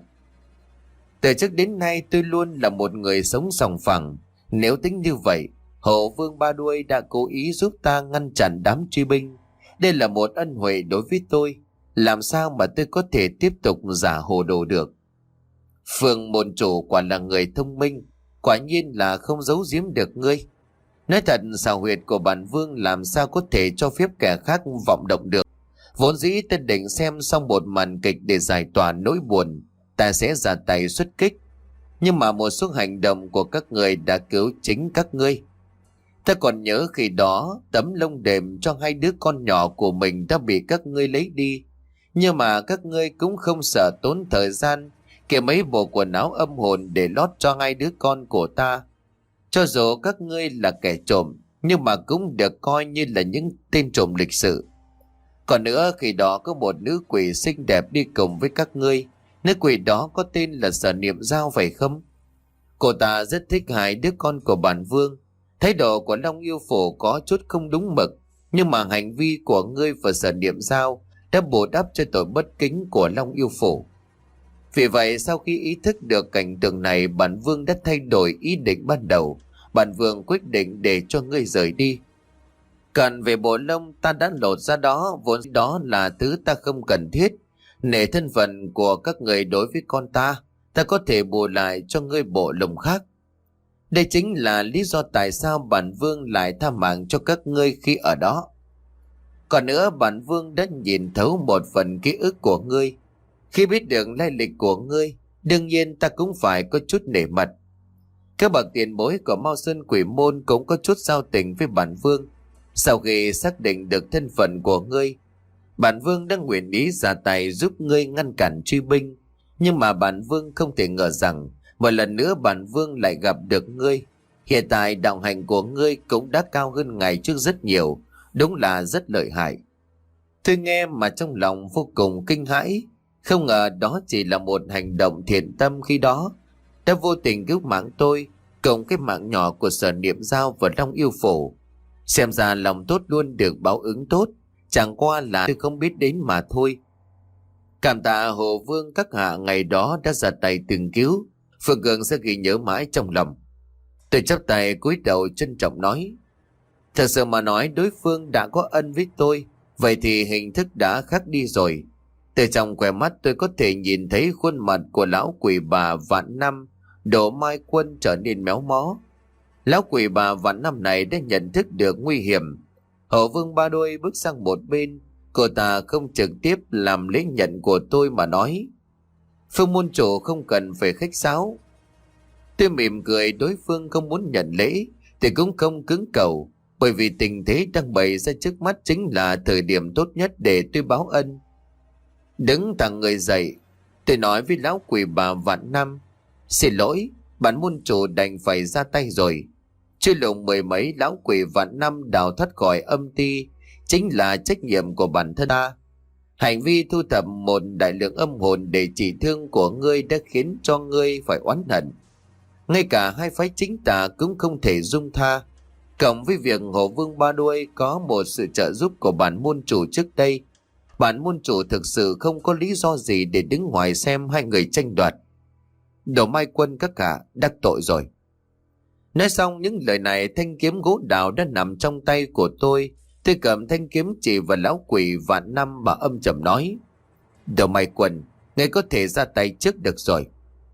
Từ trước đến nay tôi luôn là một người sống sòng phẳng. Nếu tính như vậy, hồ vương ba đuôi đã cố ý giúp ta ngăn chặn đám truy binh. Đây là một ân huệ đối với tôi. Làm sao mà tôi có thể tiếp tục giả hồ đồ được? Phương môn chủ quả là người thông minh, quả nhiên là không giấu giếm được ngươi. Nói thật, xảo huyệt của bản vương làm sao có thể cho phép kẻ khác vọng động được. Vốn dĩ ta định xem xong một màn kịch để giải tỏa nỗi buồn, ta sẽ ra tay xuất kích. Nhưng mà một số hành động của các người đã cứu chính các ngươi. Ta còn nhớ khi đó tấm lông đệm cho hai đứa con nhỏ của mình đã bị các ngươi lấy đi. Nhưng mà các ngươi cũng không sợ tốn thời gian kể mấy bộ quần áo âm hồn để lót cho hai đứa con của ta. Cho dù các ngươi là kẻ trộm, nhưng mà cũng được coi như là những tên trộm lịch sự. Còn nữa, khi đó có một nữ quỷ xinh đẹp đi cùng với các ngươi. Nữ quỷ đó có tên là Sở Niệm Giao phải không? Cô ta rất thích hai đứa con của bản vương. Thái độ của Long Yêu Phủ có chút không đúng mực, nhưng mà hành vi của ngươi và Sở Niệm Giao đã bù đắp cho tội bất kính của Long Yêu Phủ. Vì vậy, sau khi ý thức được cảnh tượng này, bản vương đã thay đổi ý định ban đầu, bản vương quyết định để cho ngươi rời đi. Cần về bộ lông ta đã lột ra đó, vốn đó là thứ ta không cần thiết. Nể thân phận của các người đối với con ta, ta có thể bù lại cho ngươi bộ lông khác. Đây chính là lý do tại sao bản vương lại tha mạng cho các ngươi khi ở đó. Còn nữa, bản vương đã nhìn thấu một phần ký ức của ngươi. Khi biết được lai lịch của ngươi, đương nhiên ta cũng phải có chút nể mặt. Các bậc tiền bối của Mao Sơn Quỷ Môn cũng có chút giao tình với bản vương. Sau khi xác định được thân phận của ngươi, bản vương đã nguyện ý ra tay giúp ngươi ngăn cản truy binh. Nhưng mà bản vương không thể ngờ rằng một lần nữa bản vương lại gặp được ngươi. Hiện tại đạo hành của ngươi cũng đã cao hơn ngày trước rất nhiều, đúng là rất lợi hại. Tôi nghe mà trong lòng vô cùng kinh hãi, không ngờ đó chỉ là một hành động thiện tâm khi đó đã vô tình cứu mạng tôi, cộng cái mạng nhỏ của Sở Niệm Giao và Long Yêu Phổ. Xem ra lòng tốt luôn được báo ứng tốt, chẳng qua là tôi không biết đến mà thôi. Cảm tạ Hồ Vương các hạ ngày đó đã ra tay từng cứu, Phương Cường sẽ ghi nhớ mãi trong lòng. Tôi chắp tay cúi đầu trân trọng nói, thật sự mà nói đối phương đã có ân với tôi, vậy thì hình thức đã khác đi rồi. Từ trong quẻ mắt tôi có thể nhìn thấy khuôn mặt của lão quỷ bà Vạn Năm, Đỗ Mai Quân trở nên méo mó. Lão quỷ bà Vạn Năm này đã nhận thức được nguy hiểm. Hổ Vương Ba Đôi bước sang một bên, cô ta không trực tiếp làm lễ nhận của tôi mà nói, Phương môn chủ không cần phải khách sáo. Tôi mỉm cười, đối phương không muốn nhận lễ thì cũng không cứng cầu, bởi vì tình thế đang bày ra trước mắt chính là thời điểm tốt nhất để tôi báo ân. Đứng thẳng người dậy, tôi nói với lão quỷ bà Vạn Năm, xin lỗi, bản môn chủ đành phải ra tay rồi. Truy lùng mười mấy lão quỷ Vạn Năm đào thoát khỏi âm ti chính là trách nhiệm của bản thân ta. Hành vi thu thập một đại lượng âm hồn để trị thương của ngươi đã khiến cho ngươi phải oán hận. Ngay cả hai phái chính tà cũng không thể dung tha. Cộng với việc Hồ Vương Ba Đuôi có một sự trợ giúp của bản môn chủ trước đây, bản môn chủ thực sự không có lý do gì để đứng ngoài xem hai người tranh đoạt. Đỗ Mai Quân các cả đắc tội rồi. Nói xong những lời này, thanh kiếm gỗ đào đã nằm trong tay của tôi. Tôi cầm thanh kiếm chỉ vào lão quỷ Vạn Năm mà âm trầm nói, Đỗ Mai Quân, ngươi có thể ra tay trước được rồi.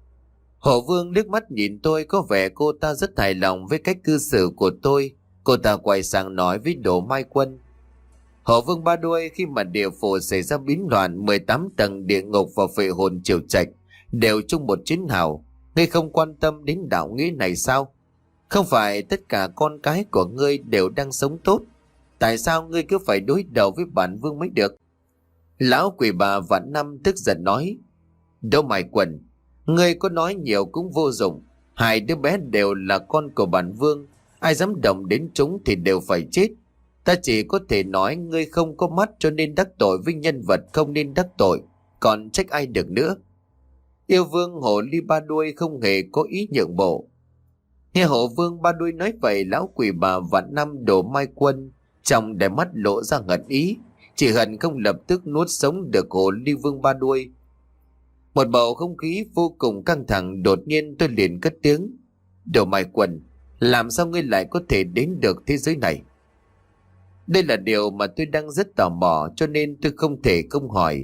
Hổ Vương liếc mắt nhìn tôi, có vẻ cô ta rất hài lòng với cách cư xử của tôi. Cô ta quay sang nói với Đỗ Mai Quân, Hổ Vương Ba Đuôi, khi mà địa phủ xảy ra biến loạn, mười tám tầng địa ngục và phệ hồn triều trạch đều chung một chiến hào, ngươi không quan tâm đến đạo nghĩa này sao? Không phải tất cả con cái của ngươi đều đang sống tốt, tại sao ngươi cứ phải đối đầu với bản vương mới được? Lão quỷ bà Vạn Năm tức giận nói, Đỗ Mai Quân, ngươi có nói nhiều cũng vô dụng. Hai đứa bé đều là con của bản vương, ai dám động đến chúng thì đều phải chết. Ta chỉ có thể nói ngươi không có mắt cho nên đắc tội với nhân vật không nên đắc tội, còn trách ai được nữa. Yêu vương Hồ Ly Ba Đuôi không hề có ý nhượng bộ. Nghe Hồ Vương Ba Đuôi nói vậy, lão quỷ bà Vạn Năm Đỗ Mai Quân trong đáy mắt lộ ra hận ý, chỉ hận không lập tức nuốt sống được Hồ Ly Vương Ba Đuôi. Một bầu không khí vô cùng căng thẳng, đột nhiên tôi liền cất tiếng, Đỗ Mai Quân, làm sao ngươi lại có thể đến được thế giới này? Đây là điều mà tôi đang rất tò mò, cho nên tôi không thể không hỏi.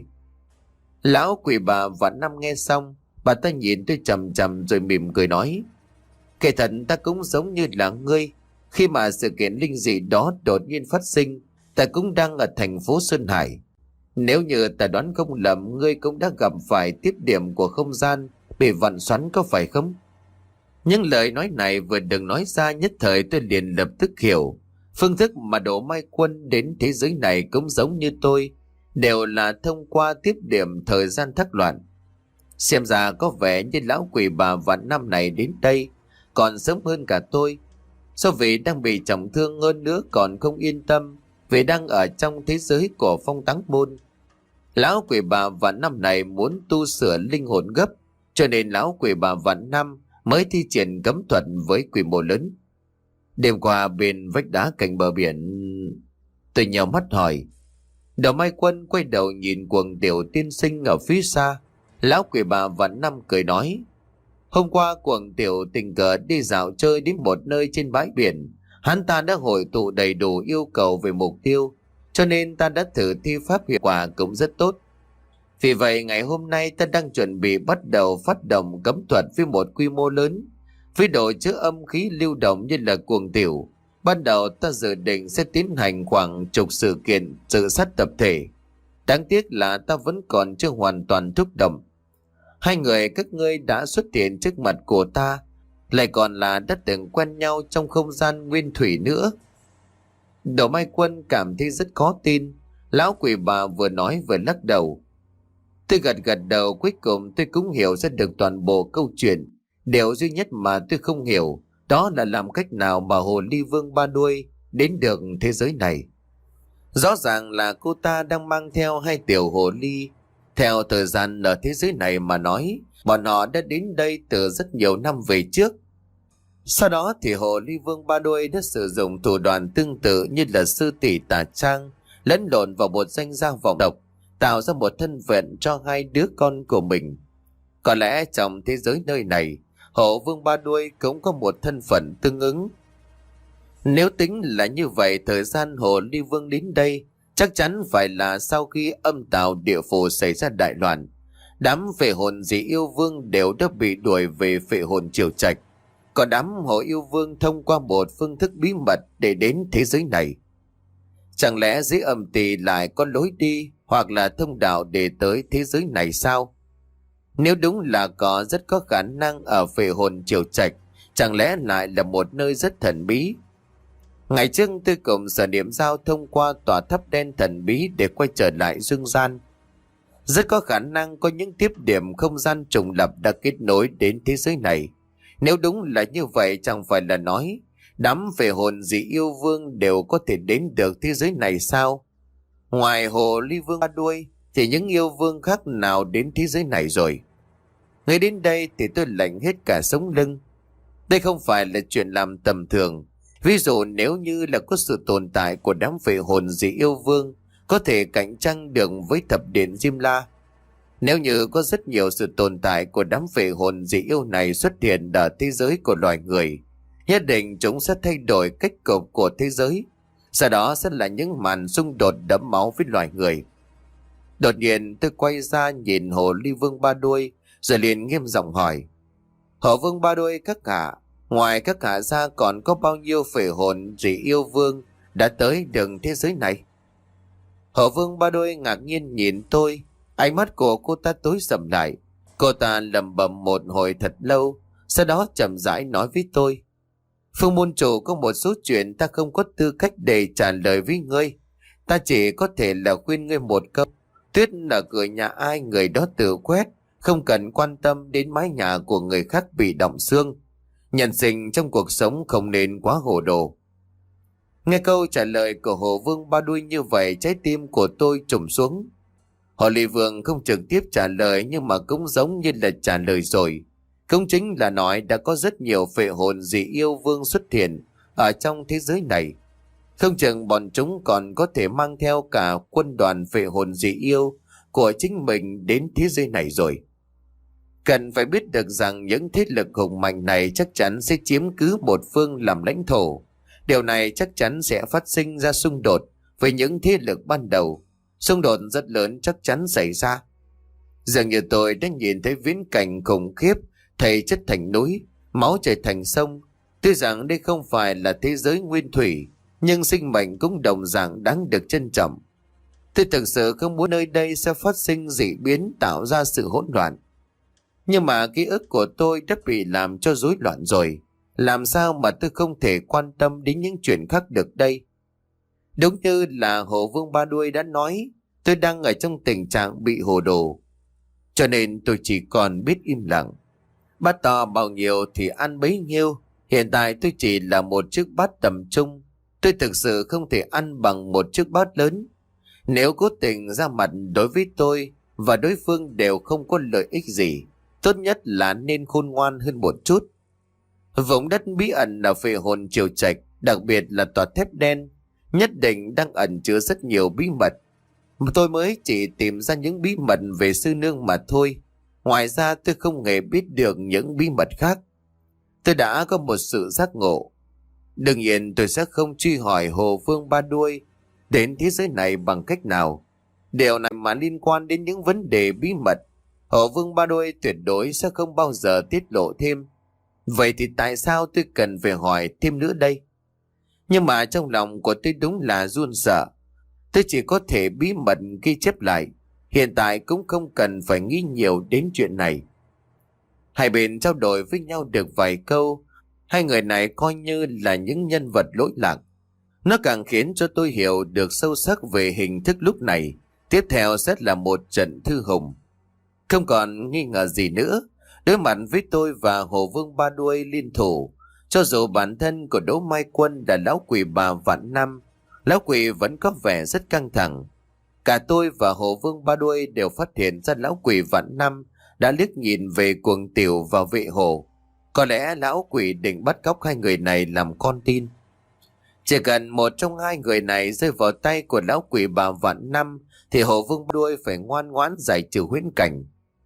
Lão quỷ bà Vạn Năm nghe xong, bà ta nhìn tôi chằm chằm rồi mỉm cười nói, kể thật ta cũng giống như là ngươi. Khi mà sự kiện linh dị đó đột nhiên phát sinh, ta cũng đang ở thành phố Sơn Hải. Nếu như ta đoán không lầm, ngươi cũng đã gặp phải tiếp điểm của không gian bị vặn xoắn có phải không? Những lời nói này vừa đừng nói ra, nhất thời tôi liền lập tức hiểu. Phương thức mà Đỗ Mai Quân đến thế giới này cũng giống như tôi, đều là thông qua tiếp điểm thời gian thất loạn. Xem ra có vẻ như lão quỷ bà Vạn Năm này đến đây còn sớm hơn cả tôi. Do vì đang bị trọng thương, hơn nữa còn không yên tâm vì đang ở trong thế giới của Phong Táng Môn. Lão quỷ bà Vạn Năm này muốn tu sửa linh hồn gấp, cho nên lão quỷ bà Vạn Năm mới thi triển cấm thuật với quy mô lớn. Đêm qua bên vách đá cạnh bờ biển, tôi nhào mắt hỏi. Đỗ Mai Quân quay đầu nhìn Cuồng Tiểu tiên sinh ở phía xa. Lão quỷ bà Vạn Năm cười nói, Hôm qua cuồng tiểu tình cờ đi dạo chơi đến một nơi trên bãi biển. Hắn ta đã hội tụ đầy đủ yêu cầu về mục tiêu, cho nên ta đã thử thi pháp hiệu quả cũng rất tốt. Vì vậy ngày hôm nay ta đang chuẩn bị bắt đầu phát động cấm thuật với một quy mô lớn, với độ chứa âm khí lưu động như là cuồng tiểu. Ban đầu ta dự định sẽ tiến hành khoảng chục sự kiện tự sát tập thể. Đáng tiếc là ta vẫn còn chưa hoàn toàn thúc động. Hai người các ngươi đã xuất hiện trước mặt của ta, lại còn là đã từng quen nhau trong không gian nguyên thủy nữa. Đỗ Mai Quân cảm thấy rất khó tin. Lão quỷ bà vừa nói vừa lắc đầu. Tôi gật gật đầu, cuối cùng tôi cũng hiểu ra được toàn bộ câu chuyện. Điều duy nhất mà tôi không hiểu đó là làm cách nào mà hồ ly vương ba đuôi đến được thế giới này. Rõ ràng là cô ta đang mang theo hai tiểu hồ ly. Theo thời gian ở thế giới này mà nói, bọn họ đã đến đây từ rất nhiều năm về trước. Sau đó thì hồ ly vương ba đuôi đã sử dụng thủ đoạn tương tự như là sư tỷ tà trang, lẫn lộn vào một danh gia vọng độc, tạo ra một thân phận cho hai đứa con của mình. Có lẽ trong thế giới nơi này, hồ vương ba đuôi cũng có một thân phận tương ứng. Nếu tính là như vậy, thời gian hồ ly vương đến đây chắc chắn phải là sau khi âm tào địa phủ xảy ra đại loạn. Đám phệ hồn dị yêu vương đều đã bị đuổi về phệ hồn triều trạch. Còn đám hồ yêu vương thông qua một phương thức bí mật để đến thế giới này. Chẳng lẽ dưới âm tỳ lại có lối đi hoặc là thông đạo để tới thế giới này sao? Nếu đúng là có, rất có khả năng ở phệ hồn triều trạch, chẳng lẽ lại là một nơi rất thần bí. Ngày trước tôi cùng Sở Niệm Giao thông qua tòa tháp đen thần bí để quay trở lại dương gian. Rất có khả năng có những tiếp điểm không gian trùng lập đã kết nối đến thế giới này. Nếu đúng là như vậy, chẳng phải là nói đám phệ hồn dị yêu vương đều có thể đến được thế giới này sao? Ngoài hồ ly vương ba đuôi thì những yêu vương khác nào đến thế giới này rồi? Ngay đến đây thì tôi lạnh hết cả sống lưng. Đây không phải là chuyện làm tầm thường. Ví dụ nếu như là có sự tồn tại của đám phệ hồn dị yêu vương có thể cạnh tranh được với thập điện Diêm La. Nếu như có rất nhiều sự tồn tại của đám phệ hồn dị yêu này xuất hiện ở thế giới của loài người, nhất định chúng sẽ thay đổi cách cục của thế giới. Sau đó sẽ là những màn xung đột đẫm máu với loài người. Đột nhiên tôi quay ra nhìn hồ ly vương ba đuôi, rồi liền nghiêm giọng hỏi: Hồ vương ba đuôi các hạ, ngoài các hạ ra còn có bao nhiêu phệ hồn dị yêu vương đã tới đường thế giới này? Hồ vương ba đuôi ngạc nhiên nhìn tôi, ánh mắt của cô ta tối sầm lại. Cô ta lẩm bẩm một hồi thật lâu, sau đó chậm rãi nói với tôi: Phương môn chủ, có một số chuyện ta không có tư cách để trả lời với ngươi. Ta chỉ có thể là khuyên ngươi một câu: tuyết ở cửa nhà ai người đó tự quét, không cần quan tâm đến mái nhà của người khác bị đọng xương. Nhân sinh trong cuộc sống không nên quá hồ đồ. Nghe câu trả lời của Hồ Vương ba đuôi như vậy, trái tim của tôi trùng xuống. Hồ Ly Vương không trực tiếp trả lời, nhưng mà cũng giống như là trả lời rồi. Cũng chính là nói đã có rất nhiều phệ hồn dị yêu vương xuất hiện ở trong thế giới này. Không chừng bọn chúng còn có thể mang theo cả quân đoàn phệ hồn dị yêu của chính mình đến thế giới này rồi. Cần phải biết được rằng những thế lực hùng mạnh này chắc chắn sẽ chiếm cứ một phương làm lãnh thổ. Điều này chắc chắn sẽ phát sinh ra xung đột với những thế lực ban đầu. Xung đột rất lớn chắc chắn xảy ra. Dường như tôi đã nhìn thấy viễn cảnh khủng khiếp, thây chất thành núi, máu chảy thành sông. Tuy rằng đây không phải là thế giới nguyên thủy, nhưng sinh mệnh cũng đồng dạng đáng được trân trọng. Tôi thực sự không muốn nơi đây sẽ phát sinh dị biến, tạo ra sự hỗn loạn. Nhưng mà ký ức của tôi đã bị làm cho rối loạn rồi. Làm sao mà tôi không thể quan tâm đến những chuyện khác được đây? Đúng như là Hồ Vương ba đuôi đã nói, tôi đang ở trong tình trạng bị hồ đồ. Cho nên tôi chỉ còn biết im lặng. Bát to bao nhiêu thì ăn bấy nhiêu. Hiện tại tôi chỉ là một chiếc bát tầm trung. Tôi thực sự không thể ăn bằng một chiếc bát lớn. Nếu cố tình ra mặt đối với tôi và đối phương đều không có lợi ích gì, tốt nhất là nên khôn ngoan hơn một chút. Vùng đất bí ẩn ở phệ hồn triều trạch, đặc biệt là tòa thép đen, nhất định đang ẩn chứa rất nhiều bí mật. Tôi mới chỉ tìm ra những bí mật về sư nương mà thôi. Ngoài ra tôi không hề biết được những bí mật khác. Tôi đã có một sự giác ngộ. Đương nhiên tôi sẽ không truy hỏi Hồ Vương Ba Đuôi đến thế giới này bằng cách nào. Điều này mà liên quan đến những vấn đề bí mật, Hồ Vương Ba Đuôi tuyệt đối sẽ không bao giờ tiết lộ thêm. Vậy thì tại sao tôi cần phải hỏi thêm nữa đây? Nhưng mà trong lòng của tôi đúng là run sợ. Tôi chỉ có thể bí mật ghi chép lại. Hiện tại cũng không cần phải nghĩ nhiều đến chuyện này. Hai bên trao đổi với nhau được vài câu. Hai người này coi như là những nhân vật lỗi lạc. Nó càng khiến cho tôi hiểu được sâu sắc về hình thức lúc này. Tiếp theo sẽ là một trận thư hùng. Không còn nghi ngờ gì nữa. Đối mặt với tôi và Hồ Vương Ba Đuôi liên thủ, cho dù bản thân của Đỗ Mai Quân là lão quỷ bà vạn năm, lão quỷ vẫn có vẻ rất căng thẳng. Cả tôi và Hồ Vương Ba Đuôi đều phát hiện ra lão quỷ vạn năm đã liếc nhìn về cuồng tiểu và vệ hồ. Có lẽ lão quỷ định bắt cóc hai người này làm con tin. Chỉ cần một trong hai người này rơi vào tay của lão quỷ bà vạn năm thì Hồ Vương Ba Đuôi phải ngoan ngoãn giải trừ huyễn cảnh.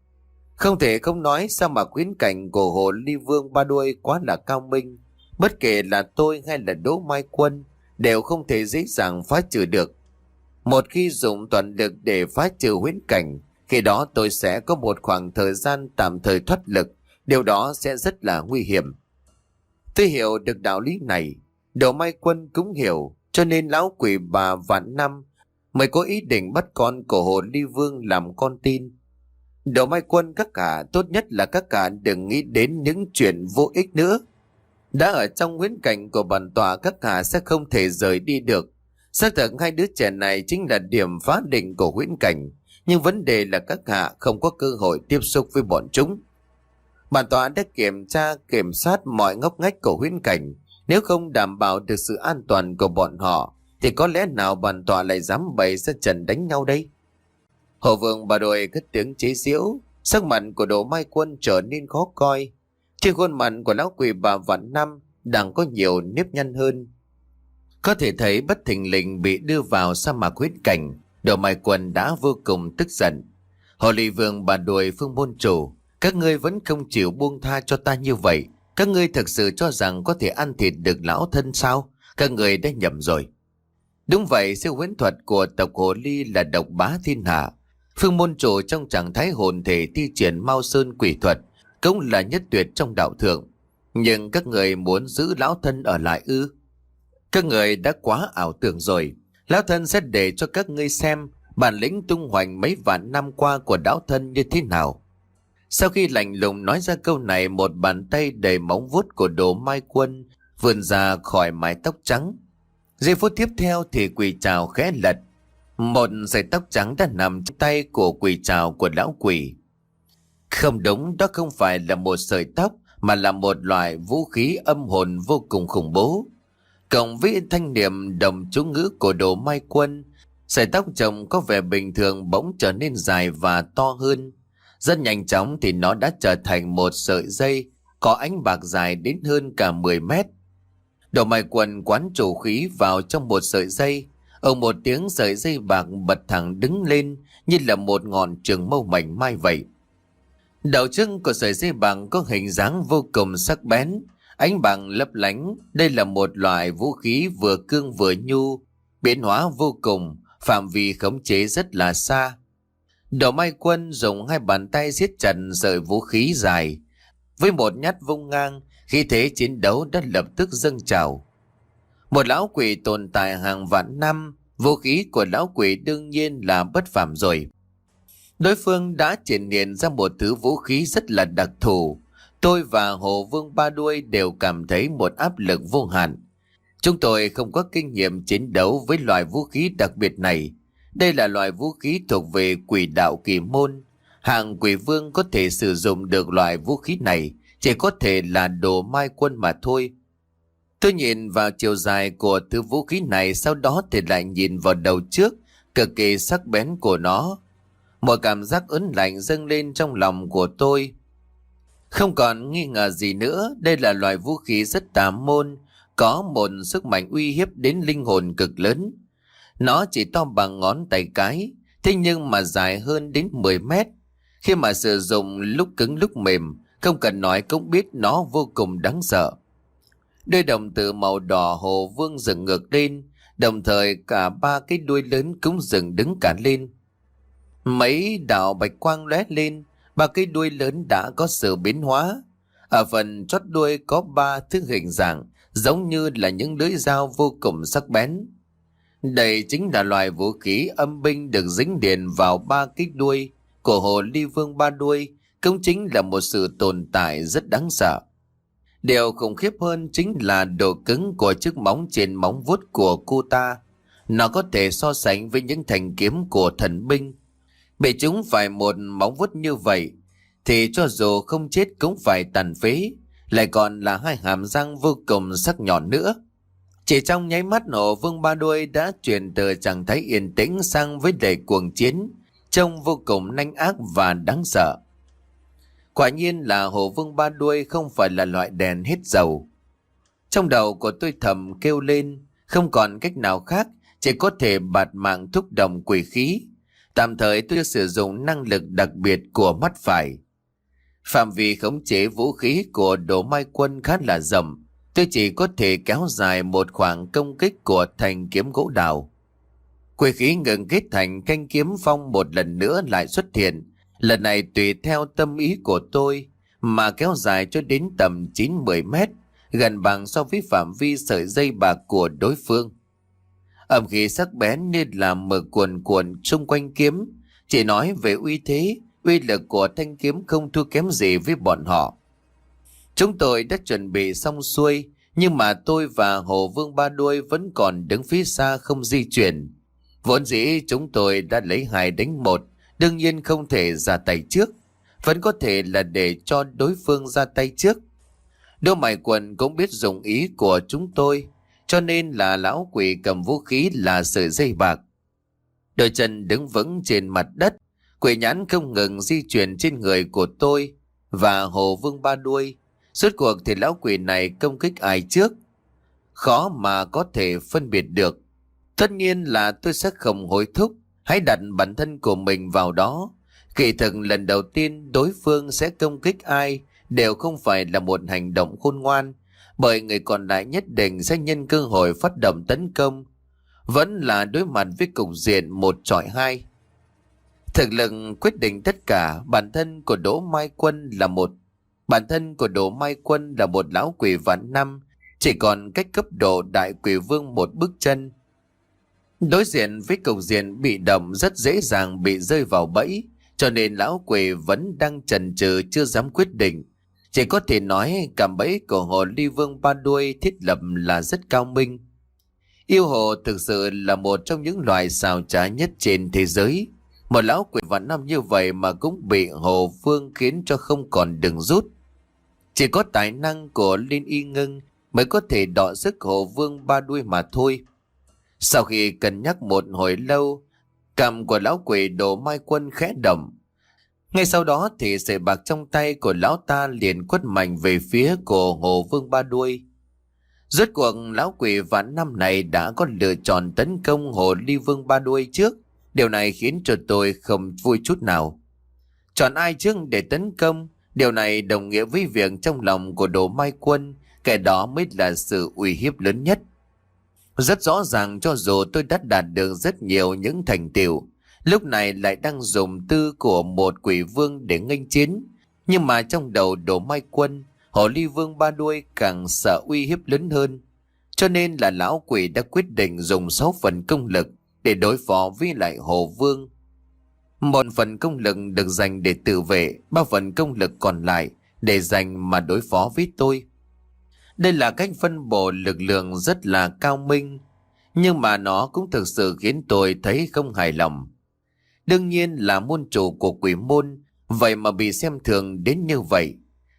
Không thể không nói sao mà huyễn cảnh của Hồ Ly Vương Ba Đuôi quá là cao minh. Bất kể là tôi hay là Đỗ Mai Quân đều không thể dễ dàng phá trừ được. Một khi dùng toàn lực để phá trừ huyễn cảnh, khi đó tôi sẽ có một khoảng thời gian tạm thời thoát lực. Điều đó sẽ rất là nguy hiểm. Tôi hiểu được đạo lý này, Đỗ Mai Quân cũng hiểu, cho nên lão quỷ bà vạn năm mới có ý định bắt con của Hồ Ly Vương làm con tin. Đỗ Mai Quân các cả, tốt nhất là các cả đừng nghĩ đến những chuyện vô ích nữa. Đã ở trong huyễn cảnh của bản tọa, các cả sẽ không thể rời đi được. Xác thực hai đứa trẻ này chính là điểm phá định của huyễn cảnh, nhưng vấn đề là các hạ không có cơ hội tiếp xúc với bọn chúng. Bản tọa đã kiểm tra kiểm soát mọi ngóc ngách của huyễn cảnh. Nếu không đảm bảo được sự an toàn của bọn họ thì có lẽ nào bản tọa lại dám bày ra trận đánh nhau đây? Hồ Vương Ba Đuôi cất tiếng chế giễu. Sắc mặt của Đỗ Mai Quân trở nên khó coi. Trên khuôn mặt của lão quỷ bà vạn năm đang có nhiều nếp nhăn hơn. Có thể thấy bất thình lình bị đưa vào sa mạc huyễn cảnh, Đỗ Mai Quân đã vô cùng tức giận. Hồ Ly Vương Ba Đuôi, Phương môn chủ, các ngươi vẫn không chịu buông tha cho ta như vậy. Các ngươi thực sự cho rằng có thể ăn thịt được lão thân sao? Các ngươi đã nhầm rồi. Đúng vậy, siêu huyễn thuật của tộc Hồ Ly là độc bá thiên hạ. Phương môn chủ trong trạng thái hồn thể thi triển Mao Sơn quỷ thuật cũng là nhất tuyệt trong đạo thượng. Nhưng các người muốn giữ lão thân ở lại ư? Các người đã quá ảo tưởng rồi. Lão thân sẽ để cho các ngươi xem bản lĩnh tung hoành mấy vạn năm qua của lão thân như thế nào. Sau khi lạnh lùng nói ra câu này, một bàn tay đầy móng vuốt của Đỗ Mai Quân vươn ra khỏi mái tóc trắng. Giây phút tiếp theo thì quỷ trào khẽ lật. Một sợi tóc trắng đã nằm trong tay của quỷ trào của lão quỷ. Không đúng, đó không phải là một sợi tóc mà là một loại vũ khí âm hồn vô cùng khủng bố. Cộng với thanh niệm đồng chú ngữ của Đỗ Mai Quân, sợi tóc chồng có vẻ bình thường bỗng trở nên dài và to hơn. Rất nhanh chóng thì nó đã trở thành một sợi dây có ánh bạc dài đến hơn cả mười mét. Đỗ Mai Quân quán chủ khí vào trong một sợi dây. Ở một tiếng, sợi dây bạc bật thẳng đứng lên như là một ngọn trường mâu mảnh mai vậy. Đầu trưng của sợi dây bạc có hình dáng vô cùng sắc bén, ánh bạc lấp lánh. Đây là một loại vũ khí vừa cương vừa nhu, biến hóa vô cùng, phạm vi khống chế rất là xa. Đỗ Mai Quân dùng hai bàn tay siết chặt sợi vũ khí dài. Với một nhát vung ngang, khí thế chiến đấu đã lập tức dâng trào. Một lão quỷ tồn tại hàng vạn năm, vũ khí của lão quỷ đương nhiên là bất phàm rồi. Đối phương đã triển hiện ra một thứ vũ khí rất là đặc thù. Tôi và Hồ Vương Ba Đuôi đều cảm thấy một áp lực vô hạn. Chúng tôi không có kinh nghiệm chiến đấu với loại vũ khí đặc biệt này. Đây là loại vũ khí thuộc về quỷ đạo kỳ môn. Hạng quỷ vương có thể sử dụng được loại vũ khí này chỉ có thể là Đỗ Mai Quân mà thôi. Tôi nhìn vào chiều dài của thứ vũ khí này, sau đó thì lại nhìn vào đầu trước cực kỳ sắc bén của nó. Một cảm giác ớn lạnh dâng lên trong lòng của tôi. Không còn nghi ngờ gì nữa, đây là loại vũ khí rất tà môn, có một sức mạnh uy hiếp đến linh hồn cực lớn. Nó chỉ to bằng ngón tay cái, thế nhưng mà dài hơn đến mười mét. Khi mà sử dụng lúc cứng lúc mềm, không cần nói cũng biết nó vô cùng đáng sợ. Đôi đồng tử màu đỏ Hồ Vương dựng ngược lên, đồng thời cả ba cái đuôi lớn cũng dựng đứng cả lên. Mấy đạo bạch quang lóe lên, ba cái đuôi lớn đã có sự biến hóa. Ở phần chót đuôi có ba thứ hình dạng giống như là những lưỡi dao vô cùng sắc bén. Đây chính là loại vũ khí âm binh được dính liền vào ba cái đuôi của Hồ Ly Vương ba đuôi, cũng chính là một sự tồn tại rất đáng sợ. Điều khủng khiếp hơn chính là độ cứng của chiếc móng trên móng vuốt của cô ta. Nó có thể so sánh với những thanh kiếm của thần binh. Bị chúng phải một móng vuốt như vậy thì cho dù không chết cũng phải tàn phế, lại còn là hai hàm răng vô cùng sắc nhọn nữa. Chỉ trong nháy mắt, Hồ Vương ba đuôi đã chuyển từ trạng thái yên tĩnh sang với đầy cuồng chiến, trông vô cùng nanh ác và đáng sợ. Quả nhiên là Hồ Vương ba đuôi không phải là loại đèn hết dầu. Trong đầu của tôi thầm kêu lên, không còn cách nào khác, chỉ có thể bạt mạng thúc động quỷ khí. Tạm thời tôi sử dụng năng lực đặc biệt của mắt phải. Phạm vi khống chế vũ khí của Đỗ Mai Quân khá là rộng. Tôi chỉ có thể kéo dài một khoảng công kích của thanh kiếm gỗ đào. Quỷ khí ngừng kết thành thanh kiếm phong một lần nữa lại xuất hiện. Lần này tùy theo tâm ý của tôi mà kéo dài cho đến tầm chín mười mét, gần bằng so với phạm vi sợi dây bạc của đối phương. Âm khí sắc bén như là mực cuồn cuộn xung quanh kiếm, chỉ nói về uy thế, uy lực của thanh kiếm không thua kém gì với bọn họ. Chúng tôi đã chuẩn bị xong xuôi, nhưng mà tôi và Hồ Vương ba đuôi vẫn còn đứng phía xa không di chuyển. Vốn dĩ chúng tôi đã lấy hai đánh một, đương nhiên không thể ra tay trước, vẫn có thể là để cho đối phương ra tay trước. Đỗ Mai Quân cũng biết dụng ý của chúng tôi, cho nên là lão quỷ cầm vũ khí là sợi dây bạc. Đôi chân đứng vững trên mặt đất, quỷ nhãn không ngừng di chuyển trên người của tôi và Hồ Vương ba đuôi. Suốt cuộc thì lão quỷ này công kích ai trước, khó mà có thể phân biệt được. Tất nhiên là tôi sẽ không hối thúc, hãy đặt bản thân của mình vào đó. Kỳ thực lần đầu tiên đối phương sẽ công kích ai đều không phải là một hành động khôn ngoan, bởi người còn lại nhất định sẽ nhân cơ hội phát động tấn công. Vẫn là đối mặt với cục diện một chọi hai. Thực lực quyết định tất cả. Bản thân của Đỗ Mai Quân là một Bản thân của Đỗ Mai Quân là một lão quỷ vạn năm, chỉ còn cách cấp độ đại quỷ vương một bước chân. Đối diện với cục diện bị động rất dễ dàng bị rơi vào bẫy, cho nên lão quỷ vẫn đang chần chừ chưa dám quyết định. Chỉ có thể nói cạm bẫy của Hồ Ly Vương ba đuôi thiết lập là rất cao minh. Yêu hồ thực sự là một trong những loài xảo trá nhất trên thế giới. Một lão quỷ vạn năm như vậy mà cũng bị Hồ Vương khiến cho không còn đường rút. Chỉ có tài năng của Liên Y Ngưng mới có thể đọ sức Hồ Vương ba đuôi mà thôi. Sau khi cân nhắc một hồi lâu, cằm của lão quỷ Đỗ Mai Quân khẽ động. Ngay sau đó thì sợi bạc trong tay của lão ta liền quất mạnh về phía của Hồ Vương ba đuôi. Rốt cuộc lão quỷ vạn năm này đã có lựa chọn tấn công Hồ Ly Vương ba đuôi trước. Điều này khiến cho tôi không vui chút nào. Chọn ai trước để tấn công, điều này đồng nghĩa với việc trong lòng của Đỗ Mai Quân, kẻ đó mới là sự uy hiếp lớn nhất. Rất rõ ràng cho dù tôi đã đạt được rất nhiều những thành tựu, lúc này lại đang dùng tư của một quỷ vương để nghênh chiến. Nhưng mà trong đầu Đỗ Mai Quân, Hồ Ly Vương ba đuôi càng sợ uy hiếp lớn hơn. Cho nên là lão quỷ đã quyết định dùng sáu phần công lực để đối phó với lại Hồ Vương. Một phần công lực được dành để tự vệ, ba phần công lực còn lại để dành mà đối phó với tôi. Đây là cách phân bổ lực lượng rất là cao minh, nhưng mà nó cũng thực sự khiến tôi thấy không hài lòng. Đương nhiên là môn chủ của quỷ môn, vậy mà bị xem thường đến như vậy.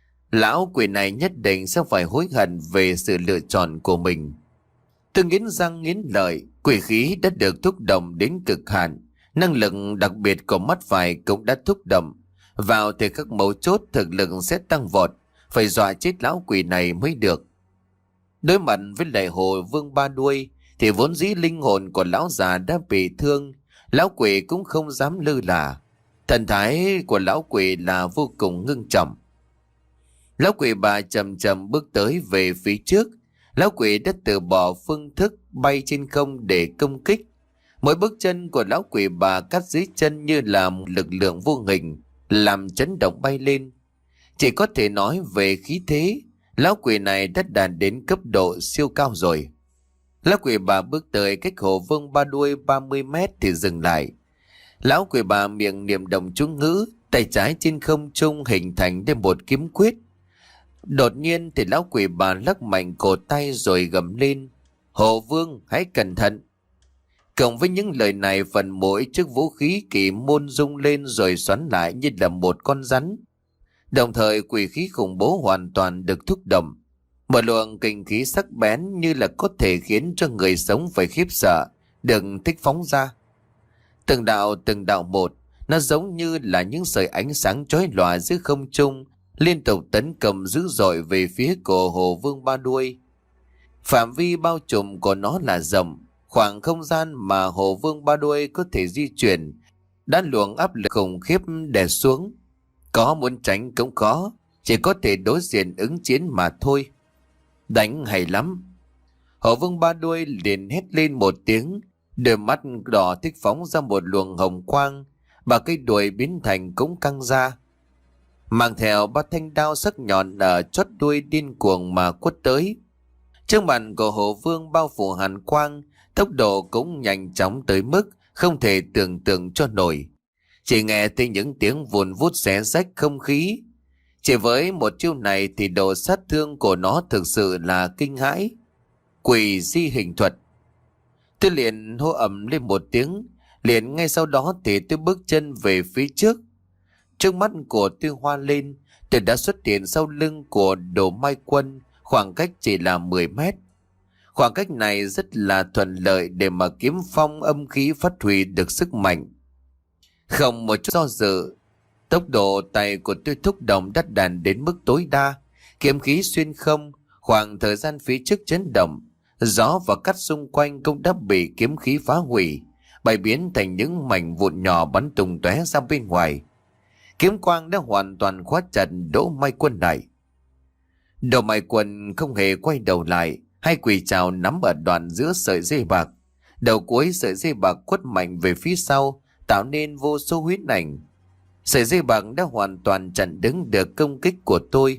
Lão quỷ này nhất định sẽ phải hối hận về sự lựa chọn của mình. Tôi nghiến răng nghiến lợi, quỷ khí đã được thúc động đến cực hạn. Năng lực đặc biệt của mắt phải cũng đã thúc động. Vào thời khắc mấu chốt thực lực sẽ tăng vọt, phải dọa chết lão quỷ này mới được. Đối mặt với lại Hồ Vương ba đuôi thì vốn dĩ linh hồn của lão già đã bị thương, lão quỷ cũng không dám lơ là. Thần thái của lão quỷ là vô cùng ngưng trọng. Lão quỷ bà chậm chậm bước tới về phía trước. Lão quỷ đã từ bỏ phương thức bay trên không để công kích. Mỗi bước chân của lão quỷ bà cắt dưới chân như là một lực lượng vô hình, làm chấn động bay lên. Chỉ có thể nói về khí thế, lão quỷ này đã đạt đến cấp độ siêu cao rồi. Lão quỷ bà bước tới cách Hồ Vương Ba Đuôi ba mươi mét thì dừng lại. Lão quỷ bà miệng niệm động chú ngữ, tay trái trên không trung hình thành nên một kiếm quyết. Đột nhiên thì lão quỷ bà lắc mạnh cổ tay rồi gầm lên: Hồ Vương hãy cẩn thận. Cộng với những lời này, phần mỗi chiếc vũ khí kỳ môn rung lên rồi xoắn lại như là một con rắn. Đồng thời quỷ khí khủng bố hoàn toàn được thúc động. Một luồng kinh khí sắc bén như là có thể khiến cho người sống phải khiếp sợ đừng thích phóng ra. Từng đạo từng đạo một, nó giống như là những sợi ánh sáng chói lòa giữa không trung, liên tục tấn công dữ dội về phía của Hồ Vương Ba Đuôi. Phạm vi bao trùm của nó là rộng, khoảng không gian mà Hồ Vương Ba Đuôi có thể di chuyển đã luồng áp lực khủng khiếp đè xuống. Có muốn tránh cũng khó, chỉ có thể đối diện ứng chiến mà thôi. Đánh hay lắm. Hồ Vương Ba Đuôi liền hét lên một tiếng, đôi mắt đỏ thích phóng ra một luồng hồng quang, và cây đuôi biến thành cũng căng ra, mang theo ba thanh đao sắc nhọn ở chót đuôi điên cuồng mà quất tới. Trước mặt của Hồ Vương bao phủ hàn quang, tốc độ cũng nhanh chóng tới mức không thể tưởng tượng cho nổi. Chỉ nghe thấy những tiếng vùn vút xé rách không khí. Chỉ với một chiêu này thì độ sát thương của nó thực sự là kinh hãi. Quỷ di hình thuật. Tôi liền hô ầm lên một tiếng, liền ngay sau đó thì tôi bước chân về phía trước. Trước mắt của tôi hoa lên, tôi đã xuất hiện sau lưng của Đồ Mai Quân, khoảng cách chỉ là mười mét. Khoảng cách này rất là thuận lợi để mà kiếm phong âm khí phát huy được sức mạnh. Không một chút do dự, tốc độ tay của tôi thúc động đắt đàn đến mức tối đa, kiếm khí xuyên không, khoảng thời gian phía trước chấn động, gió và cát xung quanh cũng đã bị kiếm khí phá hủy, bay biến thành những mảnh vụn nhỏ bắn tung tóe ra bên ngoài. Kiếm quang đã hoàn toàn khóa chặt Đỗ Mai Quân lại. Đỗ Mai Quân không hề quay đầu lại, hai quỷ trảo nắm ở đoạn giữa sợi dây bạc, đầu cuối sợi dây bạc quất mạnh về phía sau, tạo nên vô số huyết ảnh. Sợi dây bạc đã hoàn toàn chặn đứng được công kích của tôi.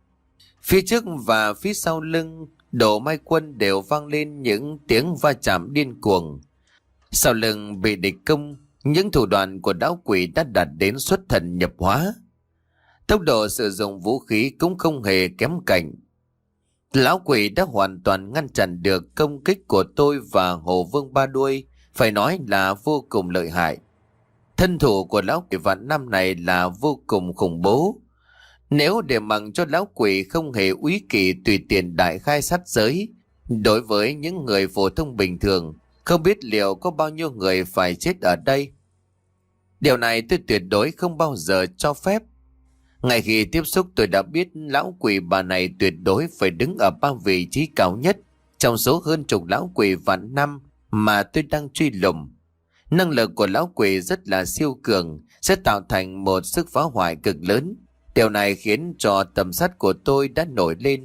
Phía trước và phía sau lưng Đỗ Mai Quân đều vang lên những tiếng va chạm điên cuồng. Sau lưng bị địch công, những thủ đoạn của đáo quỷ đã đạt đến xuất thần nhập hóa. Tốc độ sử dụng vũ khí cũng không hề kém cạnh. Lão quỷ đã hoàn toàn ngăn chặn được công kích của tôi và Hồ Vương Ba Đuôi, phải nói là vô cùng lợi hại. Thân thủ của lão quỷ vạn năm này là vô cùng khủng bố. Nếu để mặc cho lão quỷ không hề úy kỵ tùy tiện đại khai sát giới, đối với những người phổ thông bình thường, không biết liệu có bao nhiêu người phải chết ở đây. Điều này tôi tuyệt đối không bao giờ cho phép. Ngay khi tiếp xúc tôi đã biết lão quỷ bà này tuyệt đối phải đứng ở ba vị trí cao nhất trong số hơn chục lão quỷ vạn năm mà tôi đang truy lùng. Năng lực của lão quỷ rất là siêu cường, sẽ tạo thành một sức phá hoại cực lớn. Điều này khiến cho tầm sát của tôi đã nổi lên.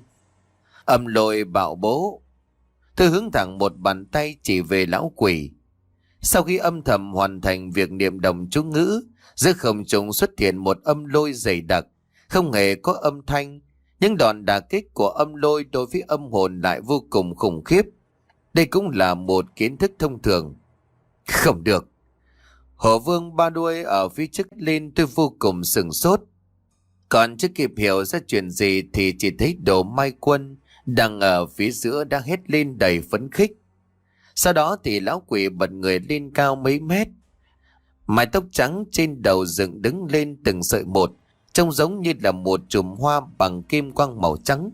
Âm lôi bạo bố. Tôi hướng thẳng một bàn tay chỉ về lão quỷ. Sau khi âm thầm hoàn thành việc niệm đồng chú ngữ, giữa không trung xuất hiện một âm lôi dày đặc, không hề có âm thanh. Những đòn đả kích của âm lôi đối với âm hồn lại vô cùng khủng khiếp. Đây cũng là một kiến thức thông thường. Không được. Hồ Vương Ba Đuôi ở phía trước lên, tôi vô cùng sửng sốt. Còn chưa kịp hiểu ra chuyện gì thì chỉ thấy Đồ Mai Quân đang ở phía giữa đang hét lên đầy phấn khích. Sau đó thì lão quỷ bật người lên cao mấy mét. Mái tóc trắng trên đầu dựng đứng lên từng sợi một, trông giống như là một chùm hoa bằng kim quang màu trắng.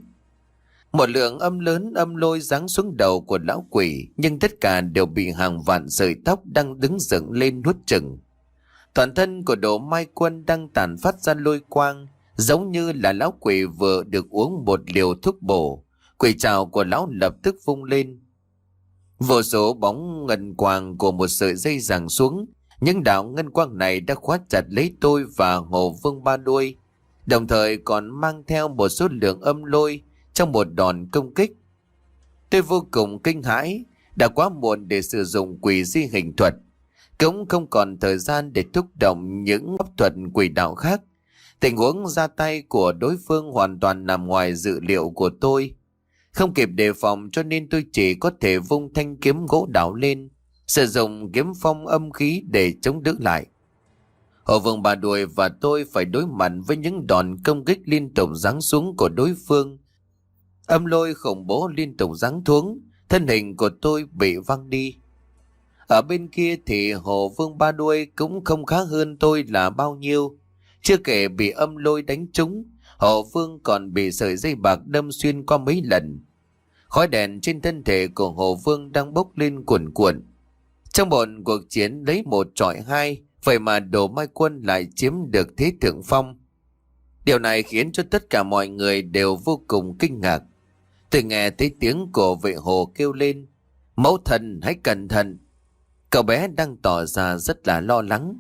Một lượng âm lớn âm lôi giáng xuống đầu của lão quỷ, nhưng tất cả đều bị hàng vạn sợi tóc đang đứng dựng lên nuốt chửng. Toàn thân của Đồ Mai Quân đang tản phát ra lôi quang, giống như là lão quỷ vừa được uống một liều thuốc bổ. Quỷ trảo của lão lập tức vung lên. Vô số bóng ngân quang của một sợi dây giằng xuống, Những đạo ngân quang này đã khóa chặt lấy tôi và Hồ Vương Ba Đuôi, đồng thời còn mang theo một số lượng âm lôi trong một đòn công kích. Tôi vô cùng kinh hãi, đã quá muộn để sử dụng quỷ di hình thuật, cũng không còn thời gian để thúc động những pháp thuật quỷ đạo khác. Tình huống ra tay của đối phương hoàn toàn nằm ngoài dự liệu của tôi. Không kịp đề phòng cho nên tôi chỉ có thể vung thanh kiếm gỗ đào lên, sử dụng kiếm phong âm khí để chống đỡ lại. Hồ Vương Ba Đuôi và tôi phải đối mặt với những đòn công kích liên tục giáng xuống của đối phương. Âm lôi khủng bố liên tục giáng xuống, thân hình của tôi bị văng đi. Ở bên kia thì Hồ Vương Ba Đuôi cũng không khá hơn tôi là bao nhiêu. Chưa kể bị âm lôi đánh trúng, Hồ Vương còn bị sợi dây bạc đâm xuyên qua mấy lần. Khói đèn trên thân thể của Hồ Vương đang bốc lên cuồn cuộn. Trong một cuộc chiến lấy một trọi hai, vậy mà Đồ Mai Quân lại chiếm được thế thượng phong. Điều này khiến cho tất cả mọi người đều vô cùng kinh ngạc. Tôi nghe thấy tiếng của vệ hồ kêu lên: "Mẫu thần hãy cẩn thận!" Cậu bé đang tỏ ra rất là lo lắng.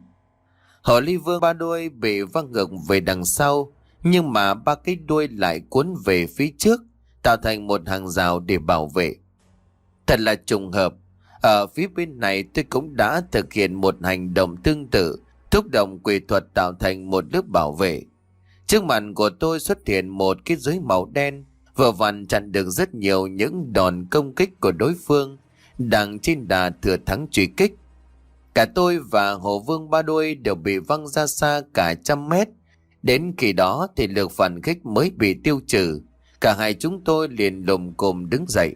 Hồ Ly Vương Ba Đuôi bị văng ngược về đằng sau, nhưng mà ba cái đuôi lại cuốn về phía trước, tạo thành một hàng rào để bảo vệ. Thật là trùng hợp, ở phía bên này tôi cũng đã thực hiện một hành động tương tự, thúc động quỷ thuật tạo thành một lớp bảo vệ. Trước mặt của tôi xuất hiện một cái giới màu đen, vừa vặn chặn được rất nhiều những đòn công kích của đối phương đang trên đà thừa thắng truy kích. Cả tôi và Hồ Vương Ba Đuôi đều bị văng ra xa cả trăm mét. Đến khi đó thì lực phản kích mới bị tiêu trừ. Cả hai chúng tôi liền lồm cồm đứng dậy.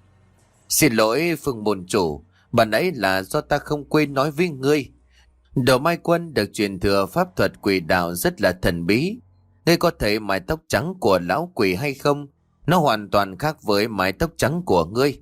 "Xin lỗi Phương môn chủ, bạn ấy là do ta không quên nói với ngươi. Đồ Mai Quân được truyền thừa pháp thuật quỷ đạo rất là thần bí. Ngươi có thấy mái tóc trắng của lão quỷ hay không? Nó hoàn toàn khác với mái tóc trắng của ngươi.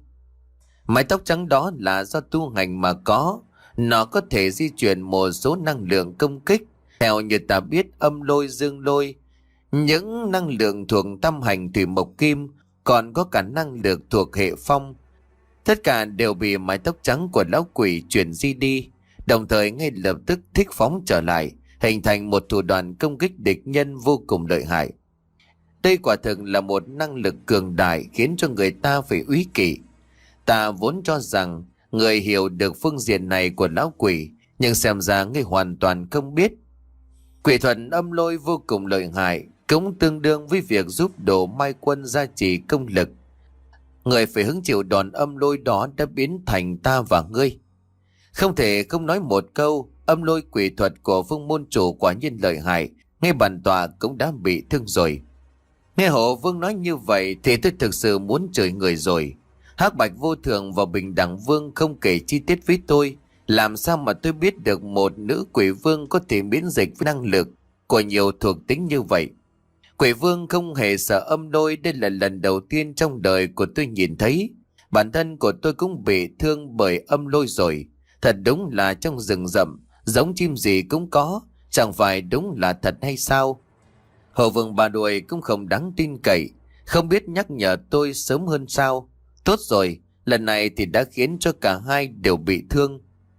Mái tóc trắng đó là do tu hành mà có. Nó có thể di chuyển một số năng lượng công kích. Theo như ta biết, âm lôi, dương lôi, những năng lượng thuộc tam hành thủy mộc kim, còn có cả năng lượng thuộc hệ phong. Tất cả đều bị mái tóc trắng của lão quỷ chuyển di đi, đồng thời ngay lập tức thích phóng trở lại, hình thành một thủ đoạn công kích địch nhân vô cùng lợi hại. Đây quả thực là một năng lực cường đại khiến cho người ta phải úy kỵ. Ta vốn cho rằng người hiểu được phương diện này của lão quỷ, nhưng xem ra ngươi hoàn toàn không biết. Quỷ thuật âm lôi vô cùng lợi hại, cũng tương đương với việc giúp Đồ Mai Quân gia trì công lực. Người phải hứng chịu đòn âm lôi đó đã biến thành ta và ngươi. Không thể không nói một câu, âm lôi quỷ thuật của Vương môn chủ quả nhiên lợi hại, ngay bản tọa cũng đã bị thương rồi. Nghe Hồ Vương nói như vậy thì tôi thực sự muốn chửi người rồi. Hắc Bạch Vô Thường và Bình Đẳng Vương không kể chi tiết với tôi, làm sao mà tôi biết được một nữ quỷ vương có thể miễn dịch với năng lực của nhiều thuộc tính như vậy. Quỷ vương không hề sợ âm lôi, đây là lần đầu tiên trong đời của tôi nhìn thấy. Bản thân của tôi cũng bị thương bởi âm lôi rồi. Thật đúng là trong rừng rậm, giống chim gì cũng có, chẳng phải đúng là thật hay sao? Hồ Vương Ba Đuôi cũng không đáng tin cậy, không biết nhắc nhở tôi sớm hơn sao. Tốt rồi, lần này thì đã khiến cho cả hai đều bị thương.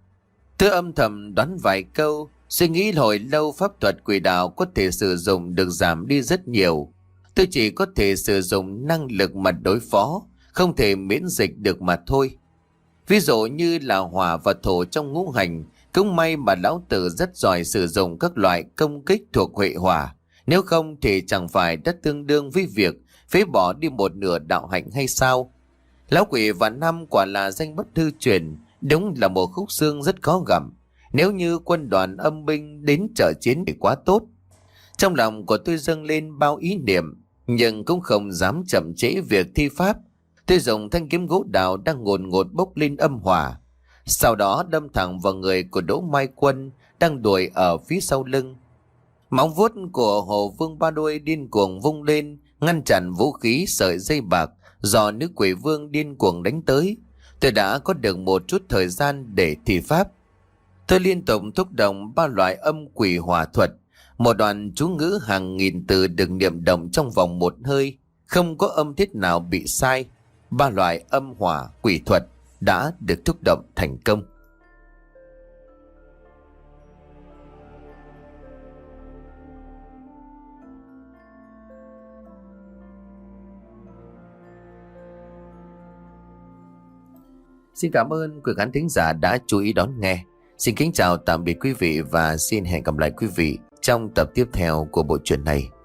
Tôi âm thầm đoán vài câu, suy nghĩ hồi lâu pháp thuật quỷ đạo có thể sử dụng được giảm đi rất nhiều. Tôi chỉ có thể sử dụng năng lực mà đối phó, không thể miễn dịch được mà thôi. Ví dụ như là hỏa và thổ trong ngũ hành, cũng may mà lão tử rất giỏi sử dụng các loại công kích thuộc huệ hỏa. Nếu không thì chẳng phải đã tương đương với việc phế bỏ đi một nửa đạo hạnh hay sao? Lão quỷ và năm quả là danh bất hư truyền, đúng là một khúc xương rất khó gặm. Nếu như quân đoàn âm binh đến trợ chiến thì quá tốt. Trong lòng của tôi dâng lên bao ý niệm, nhưng cũng không dám chậm trễ việc thi pháp. Tôi dùng thanh kiếm gỗ đào đang ngồn ngột bốc lên âm hỏa, sau đó đâm thẳng vào người của Đỗ Mai Quân đang đuổi ở phía sau lưng. Móng vuốt của Hồ Vương Ba Đuôi điên cuồng vung lên, ngăn chặn vũ khí sợi dây bạc do nữ quỷ vương điên cuồng đánh tới. Tôi đã có được một chút thời gian để thi pháp. Tôi liên tục thúc động ba loại âm quỷ hỏa thuật, một đoạn chú ngữ hàng nghìn từ được niệm động trong vòng một hơi, không có âm tiết nào bị sai. Ba loại âm hỏa quỷ thuật đã được thúc động thành công. Xin cảm ơn quý khán thính giả đã chú ý đón nghe. Xin kính chào tạm biệt quý vị và xin hẹn gặp lại quý vị trong tập tiếp theo của bộ truyện này.